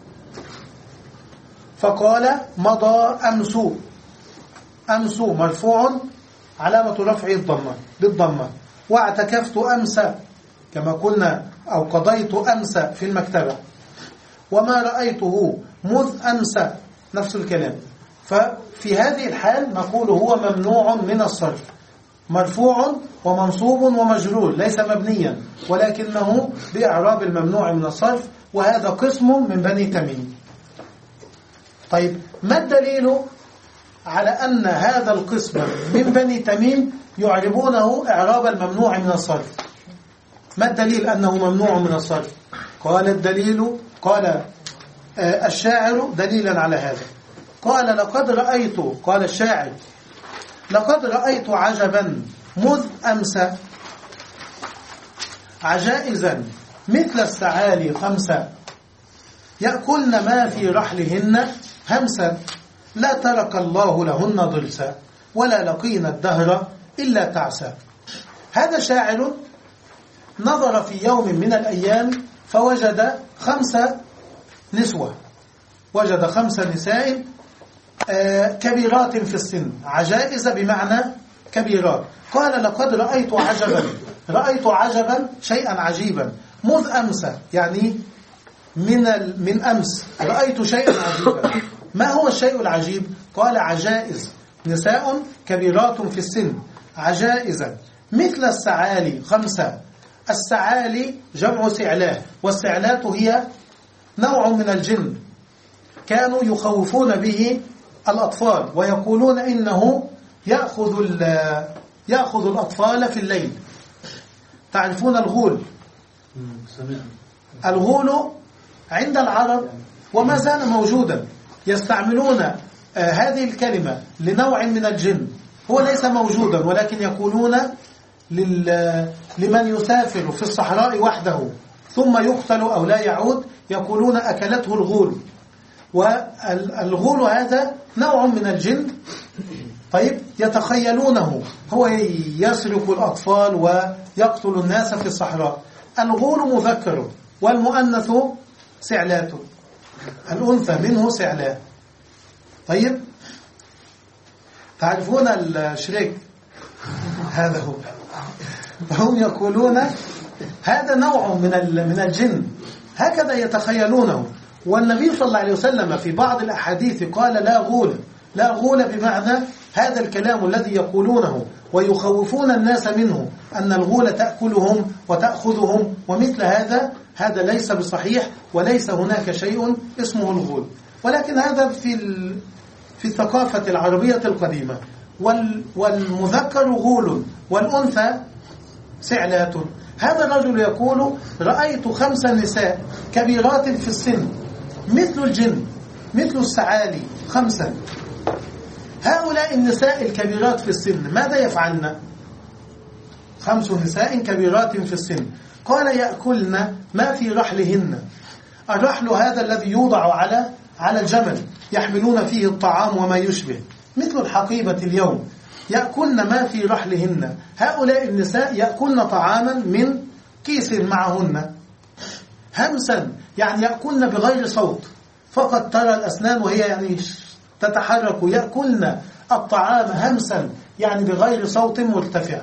فقال مضى أمس، أمس مرفوع علامة رفعه الضمة بالضمة، واعتكفت أمس كما قلنا أو قضيت أمس في المكتبة، وما رأيته مذ أمس نفس الكلام. ففي هذه الحال نقول هو ممنوع من الصرف، مرفوع ومنصوب ومجرور، ليس مبنيا ولكنه بإعراب الممنوع من الصرف، وهذا قسم من بني تميم. طيب ما الدليل على أن هذا القسم من بني تميم يعربونه إعراب الممنوع من الصرف؟ ما الدليل أنه ممنوع من الصرف؟ قال الدليل، قال الشاعر دليلا على هذا، قال لقد رأيت، قال الشاعر لقد رأيت عجبا مذ أمس، عجائزا مثل السعالي خمسة، يأكلن ما في رحلهن همسا، لا ترك الله لهن ضرسا، ولا لقين الدهر إلا تعسى. هذا شاعر نظر في يوم من الأيام فوجد خمسة نسوة، وجد خمس نساء كبيرات في السن، عجائز بمعنى كبيرات. قال لقد رأيت عجبا، رأيت عجبا شيئا عجيبا، مذ أمس يعني من من أمس رأيت شيئا عجيبا. ما هو الشيء العجيب؟ قال عجائز، نساء كبيرات في السن، عجائزا مثل السعالي خمسة. السعالي جمع سعلاه، والسعلات هي نوع من الجن كانوا يخوفون به الأطفال ويقولون إنه يأخذ يأخذ الأطفال في الليل. تعرفون الغول؟ الغول عند العرب وما زال موجودا، يستعملون هذه الكلمة لنوع من الجن هو ليس موجودا، ولكن يقولون لمن يسافر في الصحراء وحده ثم يقتل أو لا يعود، يقولون أكلته الغول. والغول هذا نوع من الجن، طيب يتخيلونه هو يسرق الأطفال ويقتل الناس في الصحراء. الغول مذكر والمؤنث سعلات، الأنثى منه سعلاه. طيب تعرفون الشريك هذا هو، هم يقولون هذا نوع من من الجن، هكذا يتخيلونه. والنبي صلى الله عليه وسلم في بعض الأحاديث قال لا غول، لا غول بمعنى هذا الكلام الذي يقولونه ويخوفون الناس منه، أن الغول تأكلهم وتأخذهم ومثل هذا، هذا ليس بصحيح، وليس هناك شيء اسمه الغول. ولكن هذا في في الثقافة العربية القديمة. والمذكر غول والأنثى سعلات. هذا الرجل يقول رأيت خمس نساء كبيرات في السن مثل الجن مثل السعالي خمسة. هؤلاء النساء الكبيرات في السن ماذا يفعلن؟ خمس نساء كبيرات في السن. قال يأكلن ما في رحلهن. الرحل هذا الذي يوضع على على الجمل يحملون فيه الطعام وما يشبه، مثل الحقيبة اليوم. يأكلن ما في رحلهن، هؤلاء النساء يأكلن طعاما من كيس معهن همسا، يعني يأكلن بغير صوت، فقط ترى الأسنان وهي يعني تتحرك. يأكلن الطعام همسا يعني بغير صوت مرتفع.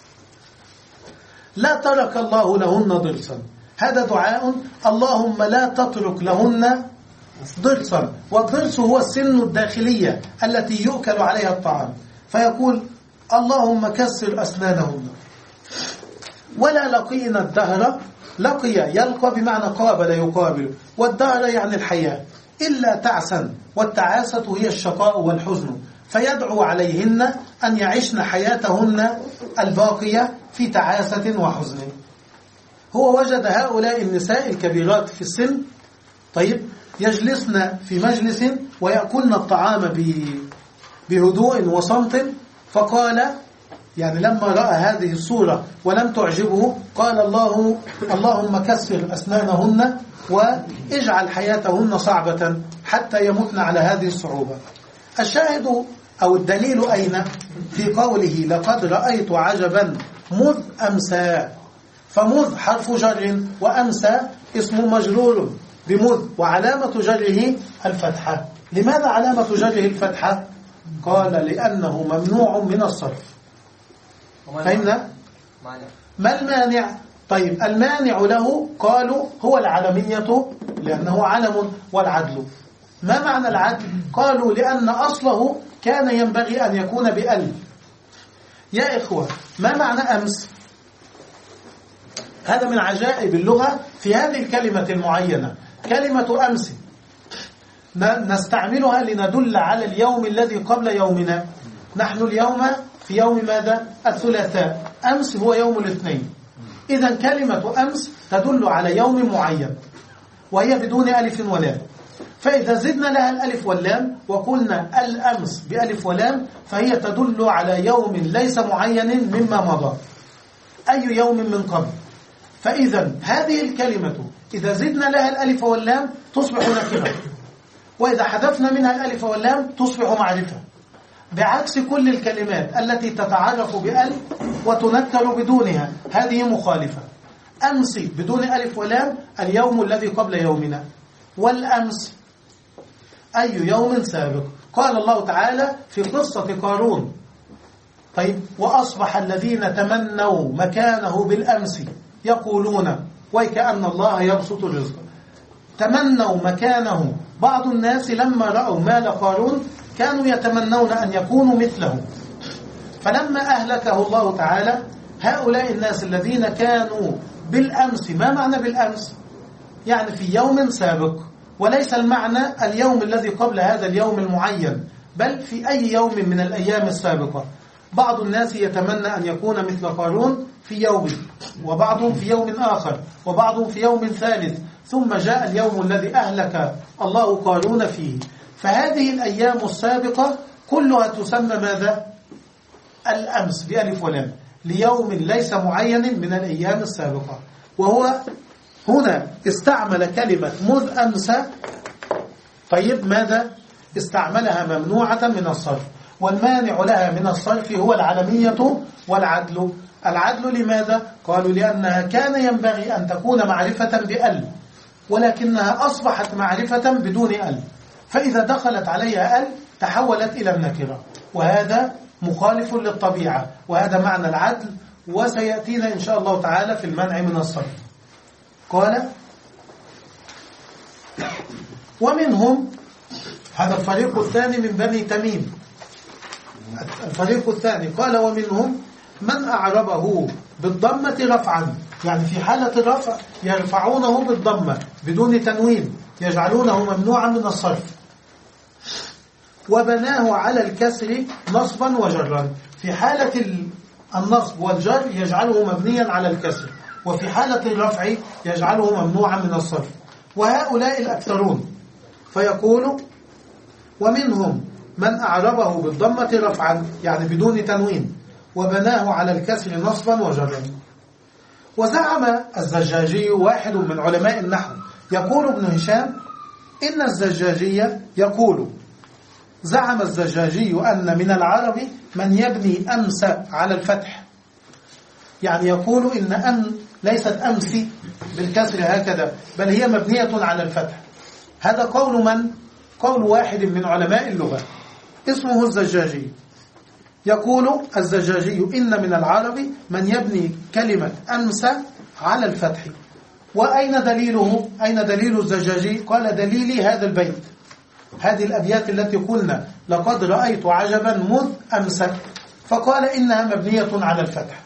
لا ترك الله لهن ضرسا، هذا دعاء اللهم لا تترك لهن ضرسا. والضرس هو السن الداخلية التي يؤكل عليها الطعام، فيقول اللهم كسر أسنانهن. ولا لقينا الدهر، لقي يلقى بمعنى قابل يقابل، والدهر يعني الحياة، إلا تعسا، والتعاسة هي الشقاء والحزن، فيدعو عليهن أن يعيشن حياتهن الباقية في تعاسة وحزن. هو وجد هؤلاء النساء الكبيرات في السن، طيب، يجلسن في مجلس ويأكلن الطعام بهدوء وصمت، فقال يعني لما رأى هذه الصورة ولم تعجبه قال الله اللهم كسر أسنانهن واجعل حياتهن صعبة حتى يمتن على هذه الصعوبة. الشاهد أو الدليل أين؟ في قوله لقد رأيت عجبا مذ أمسى. فمذ حرف جر، وأمسى اسم مجرور بمذ، وعلامة جره الفتحة. لماذا علامة جره الفتحة؟ قال لأنه ممنوع من الصرف. فهمنا؟ ما المانع؟ طيب المانع له قالوا هو العلمية لأنه علم والعدل. ما معنى العدل؟ قالوا لأن أصله كان ينبغي أن يكون بألف. يا إخوة، ما معنى أمس؟ هذا من عجائب اللغة في هذه الكلمة المعينة. كلمة أمس نستعملها لندل على اليوم الذي قبل يومنا. نحن اليوم في يوم ماذا؟ الثلاثاء. أمس هو يوم الاثنين. إذا كلمة أمس تدل على يوم معين وهي بدون ألف ولام. فإذا زدنا لها الألف واللام وقلنا الأمس بألف ولام فهي تدل على يوم ليس معين مما مضى، أي يوم من قبل. فإذا هذه الكلمة إذا زدنا لها الألف واللام تصبح نكرة، وإذا حذفنا منها الألف واللام تصبح معرفة، بعكس كل الكلمات التي تتعرف بأل وتنكر بدونها، هذه مخالفة. أمس بدون ألف ولام اليوم الذي قبل يومنا، والأمس أي يوم سابق. قال الله تعالى في قصة قارون، طيب، وأصبح الذين تمنوا مكانه بالأمس يقولون ويكأن الله يبسط الرزق. تمنوا مكانه، بعض الناس لما رأوا مال قارون كانوا يتمنون أن يكونوا مثله، فلما أهلكه الله تعالى هؤلاء الناس الذين كانوا بالأمس. ما معنى بالأمس؟ يعني في يوم سابق، وليس المعنى اليوم الذي قبل هذا اليوم المعين، بل في أي يوم من الأيام السابقة. بعض الناس يتمنى أن يكون مثل قارون في يوم، وبعضهم في يوم آخر، وبعضهم في يوم ثالث، ثم جاء اليوم الذي أهلك الله قارون فيه. فهذه الأيام السابقة كلها تسمى ماذا؟ الأمس بألف ولام، ليوم ليس معين من الأيام السابقة. وهو هنا استعمل كلمة مذ أمس. طيب، ماذا؟ استعملها ممنوعة من الصرف، والمانع لها من الصرف هو العلمية والعدل. العدل لماذا؟ قالوا لأنها كان ينبغي أن تكون معرفة بأل، ولكنها أصبحت معرفة بدون أل، فإذا دخلت عليها أل تحولت إلى النكرة، وهذا مخالف للطبيعة، وهذا معنى العدل، وسيأتينا إن شاء الله تعالى في المنع من الصرف. قال ومنهم، هذا الفريق الثاني من بني تميم، الفريق الثاني قال ومنهم من أعربه بالضمة رفعا، يعني في حالة الرفع يرفعونه بالضمة بدون تنوين، يجعلونه ممنوعا من الصرف. وبناه على الكسر نصبا وجرا، في حالة النصب والجر يجعله مبنيا على الكسر، وفي حالة الرفع يجعله ممنوعا من الصرف. وهؤلاء الأكثرون، فيقول ومنهم من أعربه بالضمة رفعا يعني بدون تنوين، وبناه على الكسر نصبا وجرا. وزعم الزجاجي واحد من علماء النحو، يقول ابن هشام إن الزجاجية يقول زعم الزجاجي أن من العرب من يبني أمس على الفتح، يعني يقول إن أم ليست أمسي بالكسر هكذا، بل هي مبنية على الفتح. هذا قول من؟ قول واحد من علماء اللغة اسمه الزجاجي. يقول الزجاجي إن من العرب من يبني كلمة أمس على الفتح. وأين دليله؟ أين دليل الزجاجي؟ قال دليلي هذا البيت، هذه الأبيات التي قلنا لقد رأيت عجبا مذ أمس، فقال إنها مبنية على الفتح.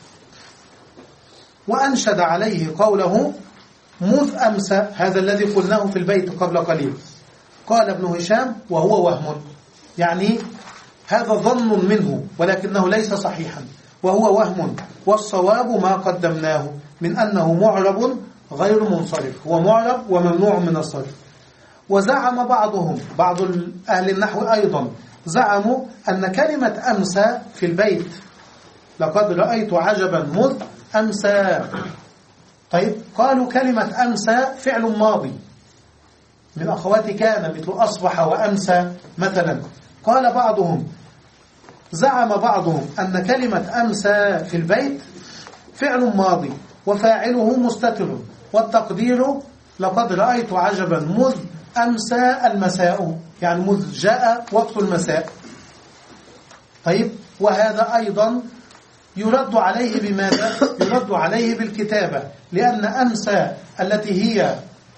وأنشد عليه قوله مذ أمس، هذا الذي قلناه في البيت قبل قليل. قال ابن هشام وهو وهم، يعني هذا ظن منه ولكنه ليس صحيحا، وهو وهم، والصواب ما قدمناه من أنه معرب غير منصرف، هو معرب وممنوع من الصرف. وزعم بعضهم، بعض أهل النحو أيضا زعموا أن كلمة أمسى في البيت لقد رأيت عجبا مذ أمسى. طيب قالوا كلمة أمسى فعل ماضي من أخوات كان، مثل أصبح وأمسى مثلا. قال بعضهم زعم بعضهم أن كلمة أمسى في البيت فعل ماضي وفاعله مستتر، والتقدير لقد رأيت عجبا مذ أمسى المساء، يعني مذ جاء وقت المساء. طيب وهذا أيضا يرد عليه بماذا؟ يرد عليه بالكتابة، لأن أمسى التي هي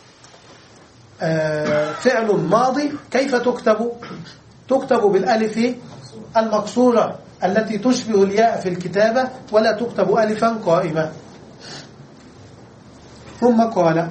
فعل ماضي كيف تكتب؟ تكتب بالألف المقصورة التي تشبه الياء في الكتابة، ولا تكتب ألفا قائمة. ثم قال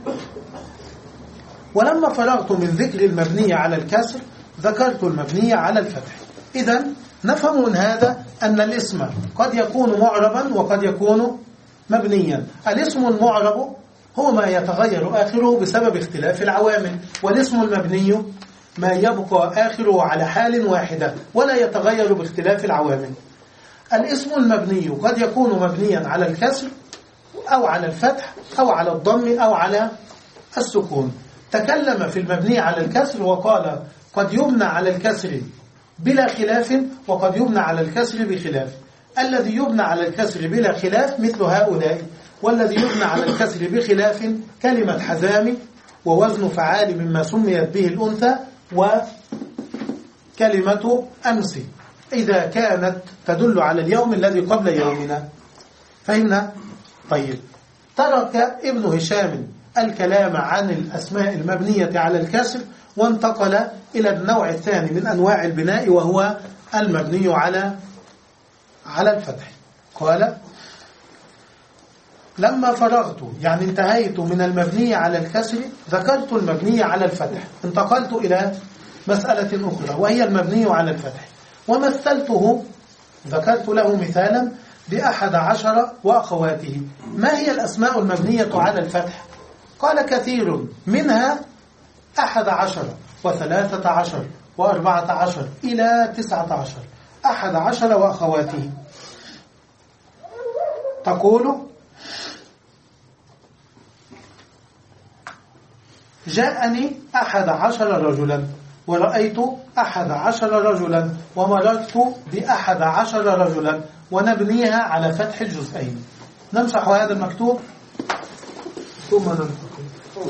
ولما فرغت من ذكر المبني على الكسر ذكرت المبني على الفتح. إذن نفهم من هذا أن الاسم قد يكون معربا وقد يكون مبنيا. الاسم المعرب هو ما يتغير آخره بسبب اختلاف العوامل، والاسم المبني ما يبقى آخره على حال واحدة ولا يتغير باختلاف العوامل. الاسم المبني قد يكون مبنيا على الكسر أو على الفتح أو على الضم أو على السكون. تكلم في المبني على الكسر وقال قد يبنى على الكسر بلا خلاف وقد يبنى على الكسر بخلاف. الذي يبنى على الكسر بلا خلاف مثل هؤلاء، والذي يبنى على الكسر بخلاف كلمة حزام ووزن فعال مما سميت به الأنثى، وكلمة أمس إذا كانت تدل على اليوم الذي قبل يومنا. فهمنا؟ طيب ترك ابن هشام الكلام عن الأسماء المبنية على الكسر وانتقل إلى النوع الثاني من أنواع البناء، وهو المبني على على الفتح. قال لما فرغت، يعني انتهيت من المبني على الكسر، ذكرت المبني على الفتح، انتقلت إلى مسألة أخرى وهي المبني على الفتح، ومثلته ذكرت له مثالا بأحد عشر وأخواته. ما هي الأسماء المبنية على الفتح؟ قال كثير منها أحد عشر وثلاثة عشر وأربعة عشر إلى تسعة عشر. أحد عشر وأخواته تقول جاءني أحد عشر رجلا ورأيت أحد عشر رجلا ومررت بأحد عشر رجلا، ونبنيها على فتح الجزئين. نمسح هذا المكتوب ثم ننتقل.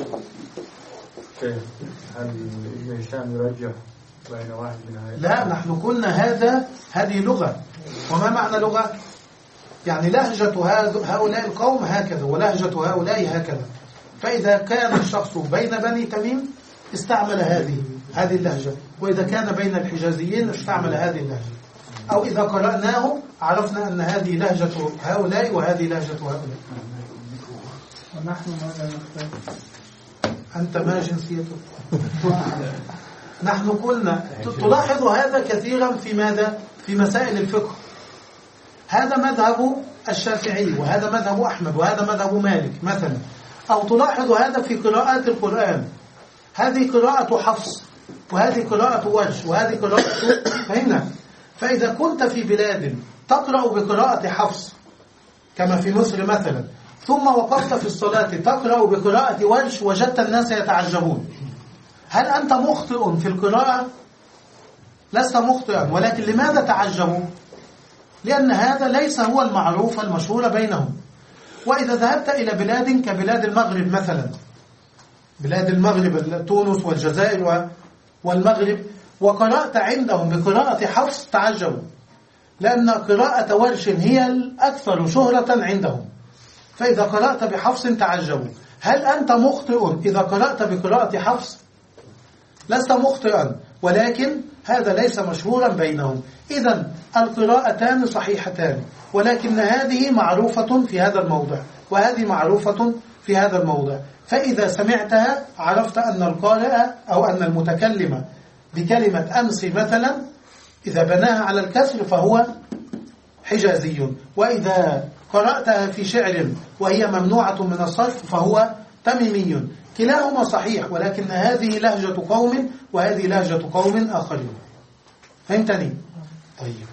هل ابن هشام يرجح بين واحد من هؤلاء؟
لا، نحن قلنا هذا هذه لغة. وما معنى لغة؟ يعني لهجة هؤلاء القوم هكذا ولهجة هؤلاء هكذا. فإذا كان الشخص بين بني تميم استعمل هذه هذه اللهجة، وإذا كان بين الحجازيين استعمل هذه اللهجة، أو إذا قرأناه عرفنا أن هذه لهجة هؤلاء وهذه لهجة هؤلاء.
ونحن ماذا نختار؟
أنت ما جنسيتك؟ نحن قلنا تلاحظ هذا كثيرا في ماذا؟ في مسائل الفقه. هذا مذهب الشافعي وهذا مذهب أحمد وهذا مذهب مالك مثلا. أو تلاحظ هذا في قراءات القرآن، هذه قراءة حفص وهذه قراءة وجه وهذه قراءة، فهمنا؟ فإذا كنت في بلاد تقرأ بقراءة حفص كما في مصر مثلا، ثم وقفت في الصلاة تقرأ بقراءة ورش وجدت الناس يتعجبون، هل أنت مخطئ في القراءة؟ لست مخطئا، ولكن لماذا تعجبوا؟ لأن هذا ليس هو المعروف المشهور بينهم. وإذا ذهبت إلى بلاد كبلاد المغرب مثلا، بلاد المغرب تونس والجزائر والمغرب، وقرأت عندهم بقراءة حفص تعجبوا، لأن قراءة ورش هي الأكثر شهرة عندهم، فإذا قرأت بحفص تعجبوا. هل أنت مخطئ إذا قرأت بقراءة حفص؟ لست مخطئا، ولكن هذا ليس مشهورا بينهم. إذن القراءتان صحيحتان، ولكن هذه معروفة في هذا الموضع وهذه معروفة في هذا الموضع، فإذا سمعتها عرفت أن القارئ أو أن المتكلم بكلمة أمس مثلا إذا بناها على الكسر فهو حجازي، وإذا قرأتها في شعر وهي ممنوعة من الصرف فهو تميمي. كلاهما صحيح، ولكن هذه لهجة قوم وهذه لهجة قوم آخرين. فهمتني؟ طيب.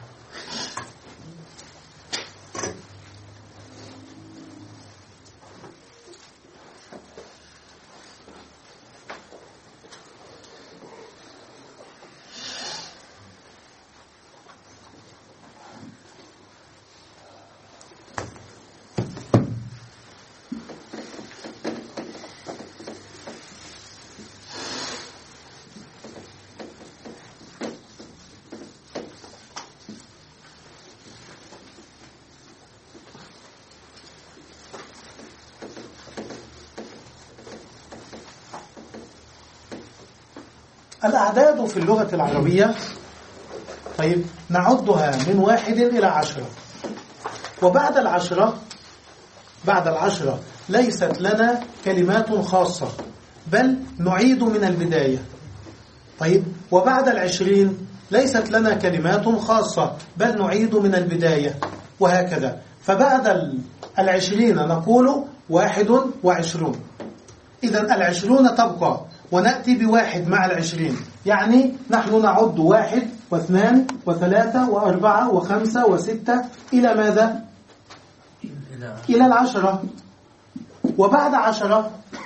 الأعداد في اللغة العربية طيب نعدها من واحد إلى عشرة، وبعد العشرة بعد العشرة ليست لنا كلمات خاصة، بل نعيد من البداية. طيب وبعد العشرين ليست لنا كلمات خاصة، بل نعيد من البداية، وهكذا. فبعد العشرين نقول واحد وعشرون، إذن العشرون تبقى ونأتي بواحد مع العشرين، يعني نحن نعد واحد واثنان وثلاثة وأربعة وخمسة وستة إلى ماذا؟ إلى العشرة. وبعد عشرة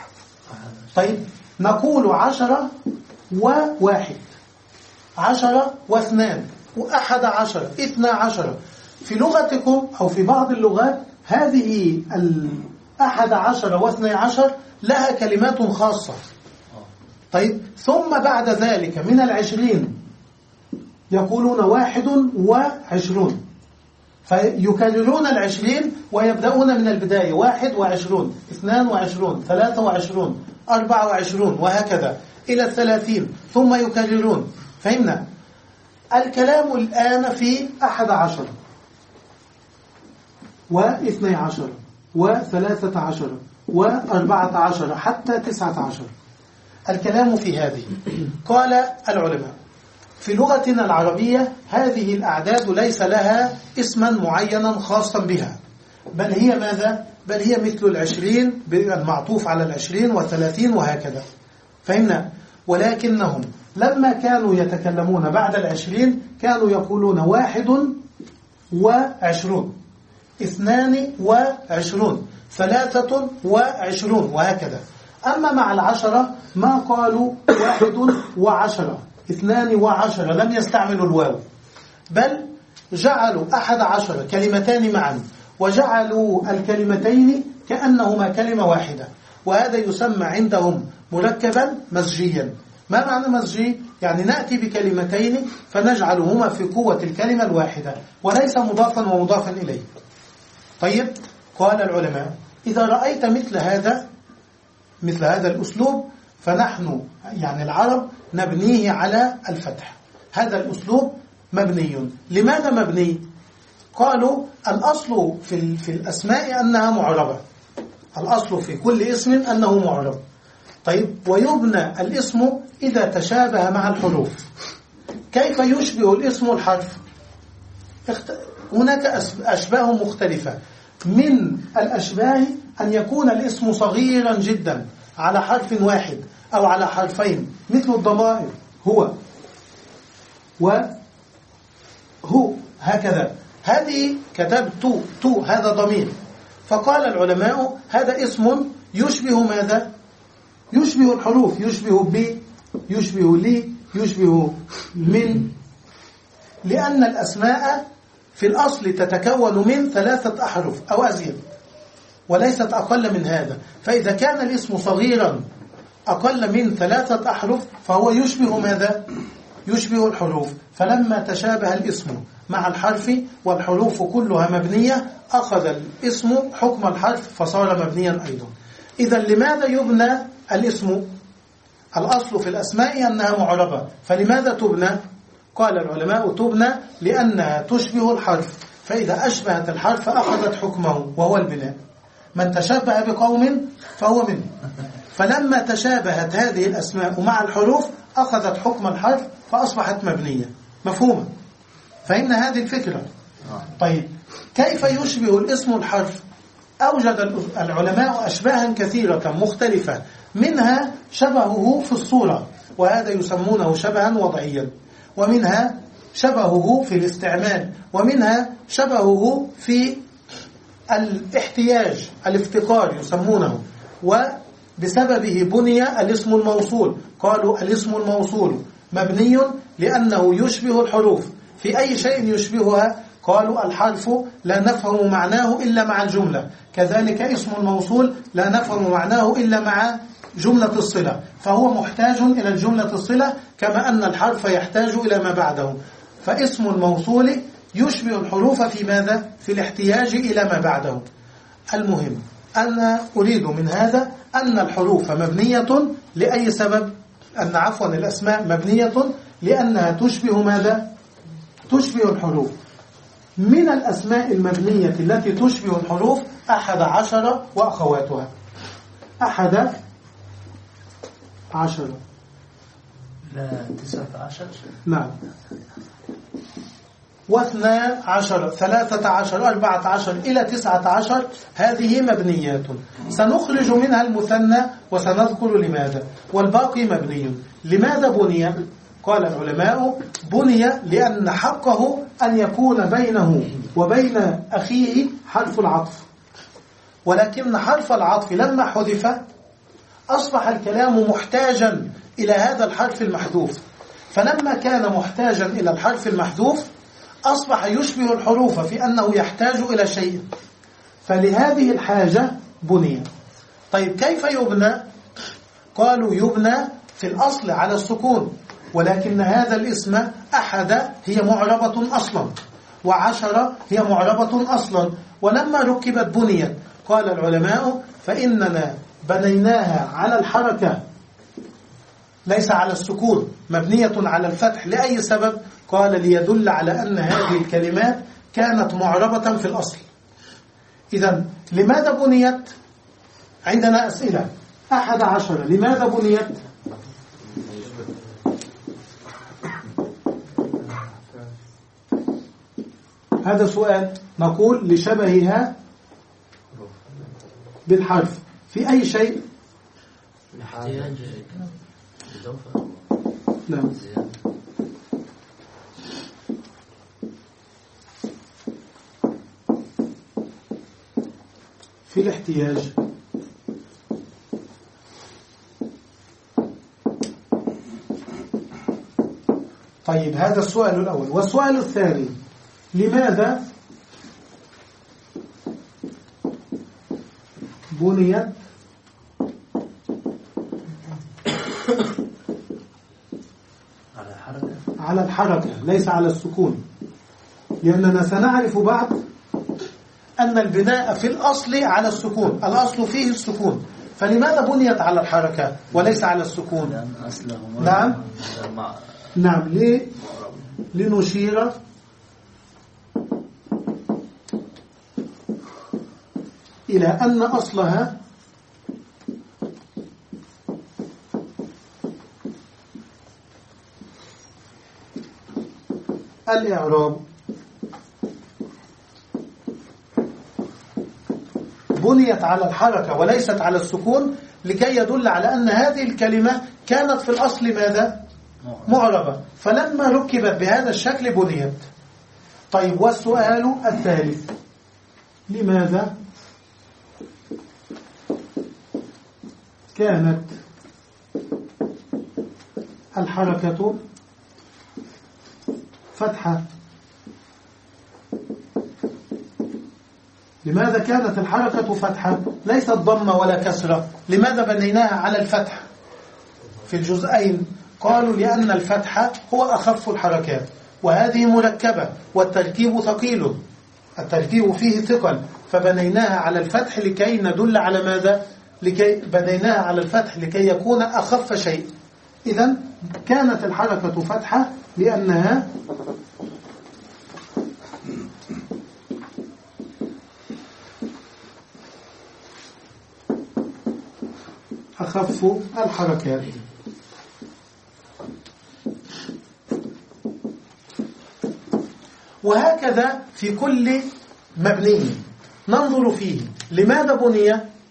طيب نقول عشرة وواحد، عشرة واثنان وأحد عشر، اثنى عشر. في لغتكم أو في بعض اللغات هذه الأحد عشر واثنى عشر لها كلمات خاصة. طيب ثم بعد ذلك من العشرين يقولون واحد وعشرون، فيكررون العشرين ويبدأون من البداية، واحد وعشرون، اثنان وعشرون، ثلاثة وعشرون، أربعة وعشرون، وهكذا إلى الثلاثين، ثم يكررون. فهمنا؟ الكلام الآن في أحد عشر واثني عشر وثلاثة عشر وأربعة عشر حتى تسعة عشر. الكلام في هذه. قال العلماء في لغتنا العربية هذه الأعداد ليس لها اسما معينا خاصا بها، بل هي ماذا؟ بل هي مثل العشرين المعطوف على العشرين والثلاثين وهكذا. فهمنا؟ ولكنهم لما كانوا يتكلمون بعد العشرين كانوا يقولون واحد وعشرون، اثنان وعشرون، ثلاثة وعشرون، وهكذا. أما مع العشرة ما قالوا واحد وعشرة، اثنان وعشرة، لم يستعملوا الواو، بل جعلوا أحد عشر كلمتان معا، وجعلوا الكلمتين كأنهما كلمة واحدة، وهذا يسمى عندهم مركبا مزجيا. ما معنى مزجي؟ يعني نأتي بكلمتين فنجعلهما في قوة الكلمة الواحدة وليس مضافا ومضافا إليه. طيب قال العلماء إذا رأيت مثل هذا مثل هذا الأسلوب فنحن يعني العرب نبنيه على الفتح. هذا الأسلوب مبني. لماذا مبني؟ قالوا الأصل في, في الأسماء أنها معربة، الأصل في كل اسم أنه معرب. طيب ويبنى الاسم إذا تشابه مع الحروف. كيف يشبه الاسم الحرف؟ هناك أشباه مختلفة. من الأشباه أن يكون الاسم صغيرا جدا على حرف واحد أو على حرفين، مثل الضمائر هو وهو هكذا. هذه كتبت تو, تو هذا ضمير، فقال العلماء هذا اسم يشبه ماذا؟ يشبه الحروف، يشبه ب، يشبه لي، يشبه من، لأن الأسماء في الأصل تتكون من ثلاثة أحرف أو أزيد وليست أقل من هذا، فإذا كان الاسم صغيرا أقل من ثلاثة أحرف فهو يشبه ماذا؟ يشبه الحروف. فلما تشابه الاسم مع الحرف والحروف كلها مبنية أخذ الاسم حكم الحرف فصار مبنيا أيضا. إذا لماذا يبنى الاسم؟ الأصل في الأسماء أنها معربة، فلماذا تبنى؟ قال العلماء تبنى لأنها تشبه الحرف، فإذا أشبهت الحرف أخذت حكمه وهو البناء. من تشبه بقوم فهو منه. فلما تشابهت هذه الأسماء مع الحروف أخذت حكم الحرف فأصبحت مبنية. مفهومة؟ فإن هذه الفكرة. طيب كيف يشبه الاسم الحرف؟ أوجد العلماء أشباها كثيرة مختلفة، منها شبهه في الصورة وهذا يسمونه شبها وضعيا، ومنها شبهه في الاستعمال، ومنها شبهه في الاحتياج الافتقار يسمونه، وبسببه بني الاسم الموصول. قالوا الاسم الموصول مبني لأنه يشبه الحروف. في أي شيء يشبهها؟ قالوا الحرف لا نفهم معناه إلا مع الجملة، كذلك اسم الموصول لا نفهم معناه إلا مع جملة الصلة، فهو محتاج إلى الجملة الصلة كما أن الحرف يحتاج إلى ما بعده. فاسم الموصول يشبه الحروف في ماذا؟ في الاحتياج إلى ما بعده. المهم أنا أريد من هذا أن الحروف مبنية لأي سبب؟ أن عفوا الأسماء مبنية لأنها تشبه ماذا؟ تشبه الحروف. من الأسماء المبنية التي تشبه الحروف أحد عشر وأخواتها. أحد عشر
لا تسعة عشر.
نعم. واثنى عشر، ثلاثة عشر، أربعة عشر إلى تسعة عشر، هذه مبنيات سنخرج منها المثنى وسنذكر لماذا. والباقي مبني. لماذا بني؟ قال العلماء بني لأن حقه أن يكون بينه وبين أخيه حرف العطف، ولكن حرف العطف لما حذف أصبح الكلام محتاجا إلى هذا الحرف المحذوف، فلما كان محتاجا إلى الحرف المحذوف أصبح يشبه الحروف في أنه يحتاج إلى شيء، فلهذه الحاجة بني. طيب كيف يبنى؟ قالوا يبنى في الأصل على السكون، ولكن هذا الاسم أحد هي معربة أصلا، وعشرة هي معربة أصلا، ولما ركبت بنيت. قال العلماء فإننا بنيناها على الحركة ليس على السكون، مبنية على الفتح. لأي سبب؟ قال ليدل على أن هذه الكلمات كانت معربة في الأصل. إذن لماذا بنيت؟ عندنا أسئلة. أحد عشر لماذا بنيت؟ هذا سؤال. نقول لشبهها بالحرف في أي شيء؟
احتياج إضافة.
نعم. في الاحتياج. طيب هذا السؤال الأول. والسؤال الثاني لماذا بنيت
على الحركة؟
على الحركة ليس على السكون، لأننا سنعرف بعد أن البناء في الأصل على السكون، الأصل فيه السكون، فلماذا بنيت على الحركة وليس على السكون؟
لأن أصله
نعم نعم ليه؟ لنشير إلى أن أصلها الإعراب. بنيت على الحركة وليست على السكون لكي يدل على أن هذه الكلمة كانت في الأصل ماذا؟ معربة، فلما ركبت بهذا الشكل بنيت. طيب والسؤال الثالث: لماذا كانت الحركة فتحة؟ لماذا كانت الحركة فتحة ليست ضمة ولا كسرة؟ لماذا بنيناها على الفتح في الجزئين؟ قالوا لأن الفتح هو أخف الحركات، وهذه مركبة والتركيب ثقيل، التركيب فيه ثقل، فبنيناها على الفتح لكي ندل على ماذا؟ لكي بنيناها على الفتح لكي يكون أخف شيء. إذن كانت الحركة فتحة لأنها أخف الحركات. وهكذا في كل مبني ننظر فيه لماذا بني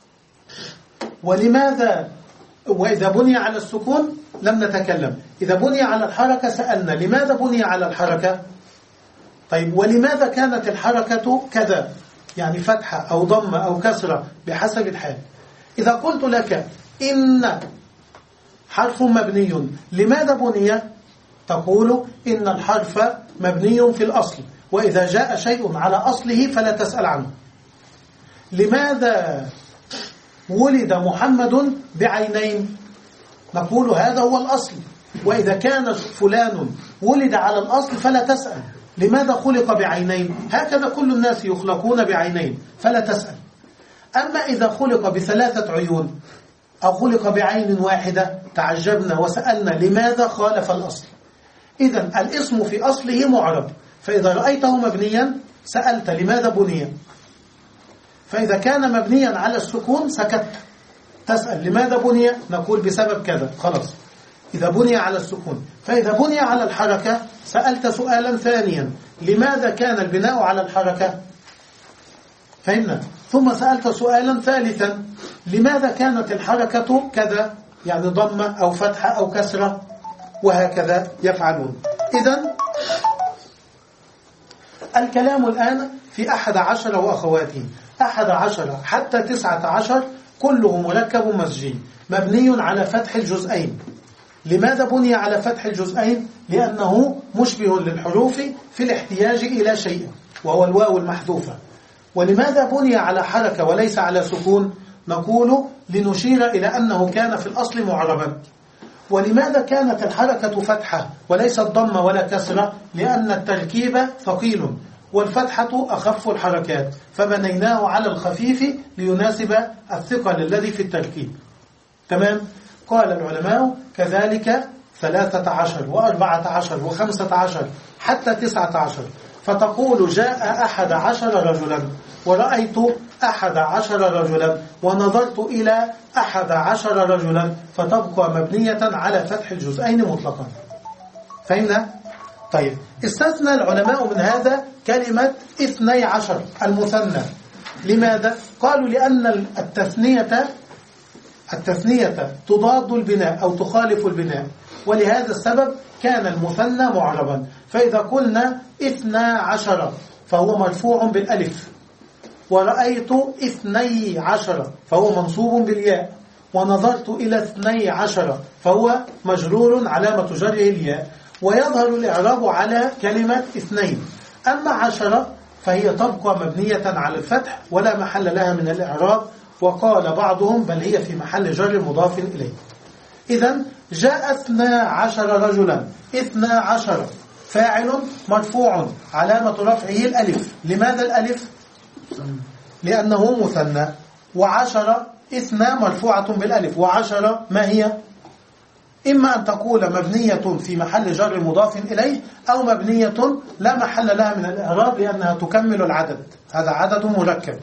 ولماذا. وإذا بني على السكون لم نتكلم، إذا بني على الحركة سألنا لماذا بني على الحركة. طيب ولماذا كانت الحركة كذا، يعني فتحة أو ضمة أو كسرة بحسب الحال. إذا قلت لك إن حرف مبني، لماذا بني؟ تقول إن الحرف مبني في الأصل، وإذا جاء شيء على أصله فلا تسأل عنه. لماذا ولد محمد بعينين؟ نقول هذا هو الأصل، وإذا كان فلان ولد على الأصل فلا تسأل لماذا خلق بعينين، هكذا كل الناس يخلقون بعينين فلا تسأل. أما إذا خلق بثلاثة عيون أو خلق بعين واحدة تعجبنا وسألنا لماذا خالف الأصل. إذن الاسم في أصله معرب، فإذا رأيته مبنيا سألت لماذا بني. فإذا كان مبنيا على السكون سكت، تسأل لماذا بني، نقول بسبب كذا، خلاص. إذا بني على السكون. فإذا بني على الحركة سألت سؤالا ثانيا: لماذا كان البناء على الحركة؟ فهمنا؟ ثم سألت سؤالا ثالثا: لماذا كانت الحركة كذا، يعني ضمة أو فتحة أو كسرة، وهكذا يفعلون. إذن الكلام الآن في أحد عشر وأخواته، أحد عشر حتى تسعة عشر كله مركب مسجي مبني على فتح الجزئين. لماذا بني على فتح الجزئين؟ لأنه مشبه للحروف في الاحتياج إلى شيء وهو الواو المحذوفة. ولماذا بني على حركة وليس على سكون؟ نقول لنشير إلى أنه كان في الأصل معربا. ولماذا كانت الحركة فتحة وليست ضمة ولا كسرة؟ لأن التركيب ثقيل والفتحة أخف الحركات، فبنيناه على الخفيف ليناسب الثقل الذي في التركيب. تمام؟ قال العلماء كذلك ثلاثة عشر وأربعة عشر وخمسة عشر حتى تسعة عشر. فتقول جاء أحد عشر رجلا ورأيت أحد عشر رجلا ونظرت إلى أحد عشر رجلا، فتبقى مبنية على فتح الجزئين مطلقا. فهمنا؟ طيب، استثنى العلماء من هذا كلمة اثني عشر المثنى. لماذا؟ قالوا لأن التثنية التثنية تضاد البناء أو تخالف البناء، ولهذا السبب كان المثنى معربا. فإذا قلنا اثنى عشر فهو مرفوع بالألف، ورأيت اثني عشر فهو منصوب بالياء، ونظرت إلى اثني عشر فهو مجرور علامة جره الياء، ويظهر الإعراب على كلمة اثنين. أما عشرة فهي تبقى مبنية على الفتح ولا محل لها من الإعراب، وقال بعضهم بل هي في محل جر مضاف إليه. إذن جاء اثنا عشر رجلا، اثنا عشر فاعل مرفوع علامة رفعه الألف. لماذا الألف؟ لأنه مثنى. وعشرة اثنا مرفوعة بالألف، وعشرة ما هي؟ إما أن تقول مبنية في محل جر مضاف إليه، أو مبنية لا محل لها من الإعراب لأنها تكمل العدد، هذا عدد مركب.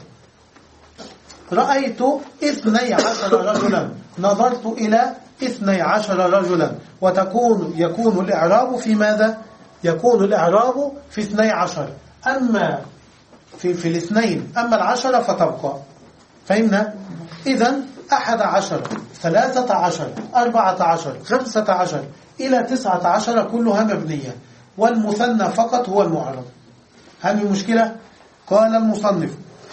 رأيت اثني عشر رجلا، نظرت إلى اثني عشر رجلا، وتكون يكون الإعراب في ماذا؟ يكون الإعراب في اثني عشر، أما في, في الاثنين، أما العشرة فتبقى. فهمنا؟ إذن أحد عشر، ثلاثة عشر، أربعة عشر، خمسة عشر إلى تسعة عشر كلها مبنية، والمثنى فقط هو المعرب. هل من مشكلة؟ قال المصنف: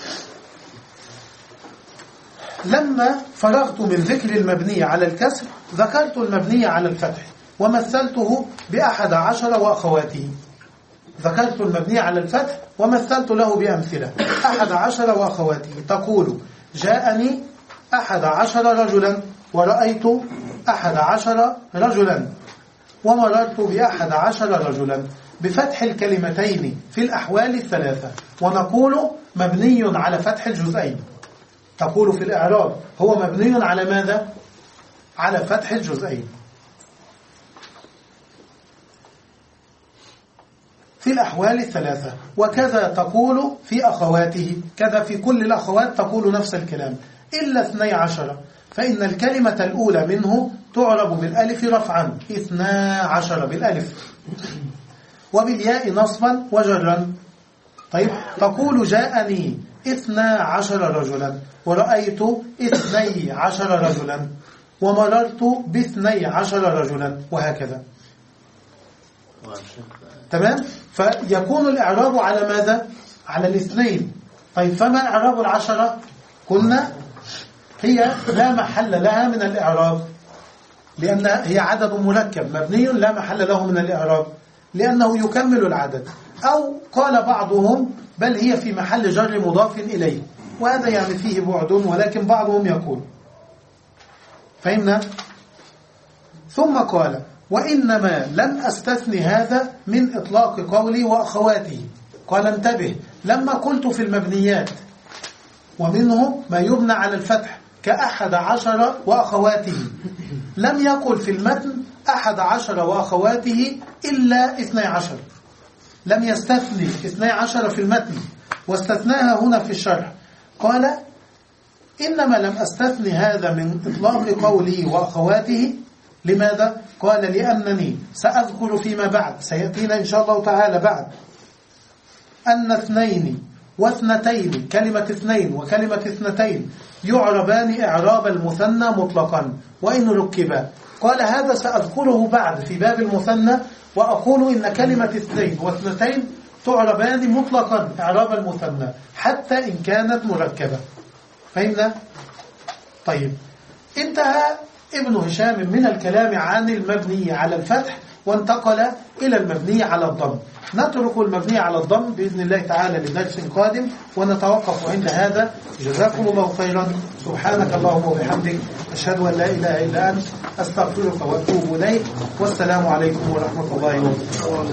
لما فرغت من ذكر المبني على الكسر ذكرت المبني على الفتح ومثلته بأحد عشر وأخواته. ذكرت المبني على الفتح ومثلت له بأمثلة أحد عشر وأخواته. تقول: جاءني أحد عشر رجلا، ورأيت أحد عشر رجلا، ومررت بأحد عشر رجلا، بفتح الكلمتين في الأحوال الثلاثة. ونقول مبني على فتح الجزئين. تقول في الإعراب هو مبني على ماذا؟ على فتح الجزئين. في الأحوال الثلاثة. وكذا تقول في أخواته، كذا في كل الأخوات تقول نفس الكلام، إلا اثني عشر، فإن الكلمة الأولى منه تعرب بالألف رفعا، اثنا عشر بالألف، وبالياء نصبا وجرا. طيب، تقول جاءني اثنا عشر رجلا، ورأيت اثني عشر رجلا، ومررت باثني عشر رجلا، وهكذا. تمام؟ فيكون الإعراب على ماذا؟ على الاثنين. طيب، فما إعراب العشرة؟ قلنا هي لا محل لها من الإعراب، لأن هي عدد مركب مبني لا محل له من الإعراب، لأنه يكمل العدد. أو قال بعضهم بل هي في محل جر مضاف إليه، وهذا يعني فيه بعد، ولكن بعضهم يقول. فهمنا؟ ثم قال: وإنما لم أستثني هذا من إطلاق قولي وأخواته. قال: انتبه، لما قلت في المبنيات ومنه ما يبنى على الفتح كأحد عشر وأخواته، لم يقل في المتن أحد عشر وأخواته إلا اثني عشر، لم يستثني اثني عشر في المتن، واستثناها هنا في الشرح. قال: إنما لم أستثني هذا من إطلاق قولي وأخواته. لماذا؟ قال: لأنني سأذكر فيما بعد، سيأتينا إن شاء الله تعالى بعد، أن اثنين واثنتين، كلمة اثنين وكلمة اثنتين، يعربان إعراب المثنى مطلقا وإن ركبا. قال: هذا سأذكره بعد في باب المثنى، وأقول إن كلمة اثنين واثنتين تعربان مطلقا إعراب المثنى حتى إن كانت مركبة. فهمنا؟ طيب، انتهى ابن هشام من الكلام عن المبني على الفتح وانتقل إلى المبني على الضم. نترك المبني على الضم بإذن الله تعالى لدرس قادم، ونتوقف عند هذا. جزاكم الله خيرا. سبحانك اللهم وبحمدك، أشهد أن لا إله إلا أنت، أستغفرك وأتوب إليك، والسلام عليكم ورحمة الله وبركاته.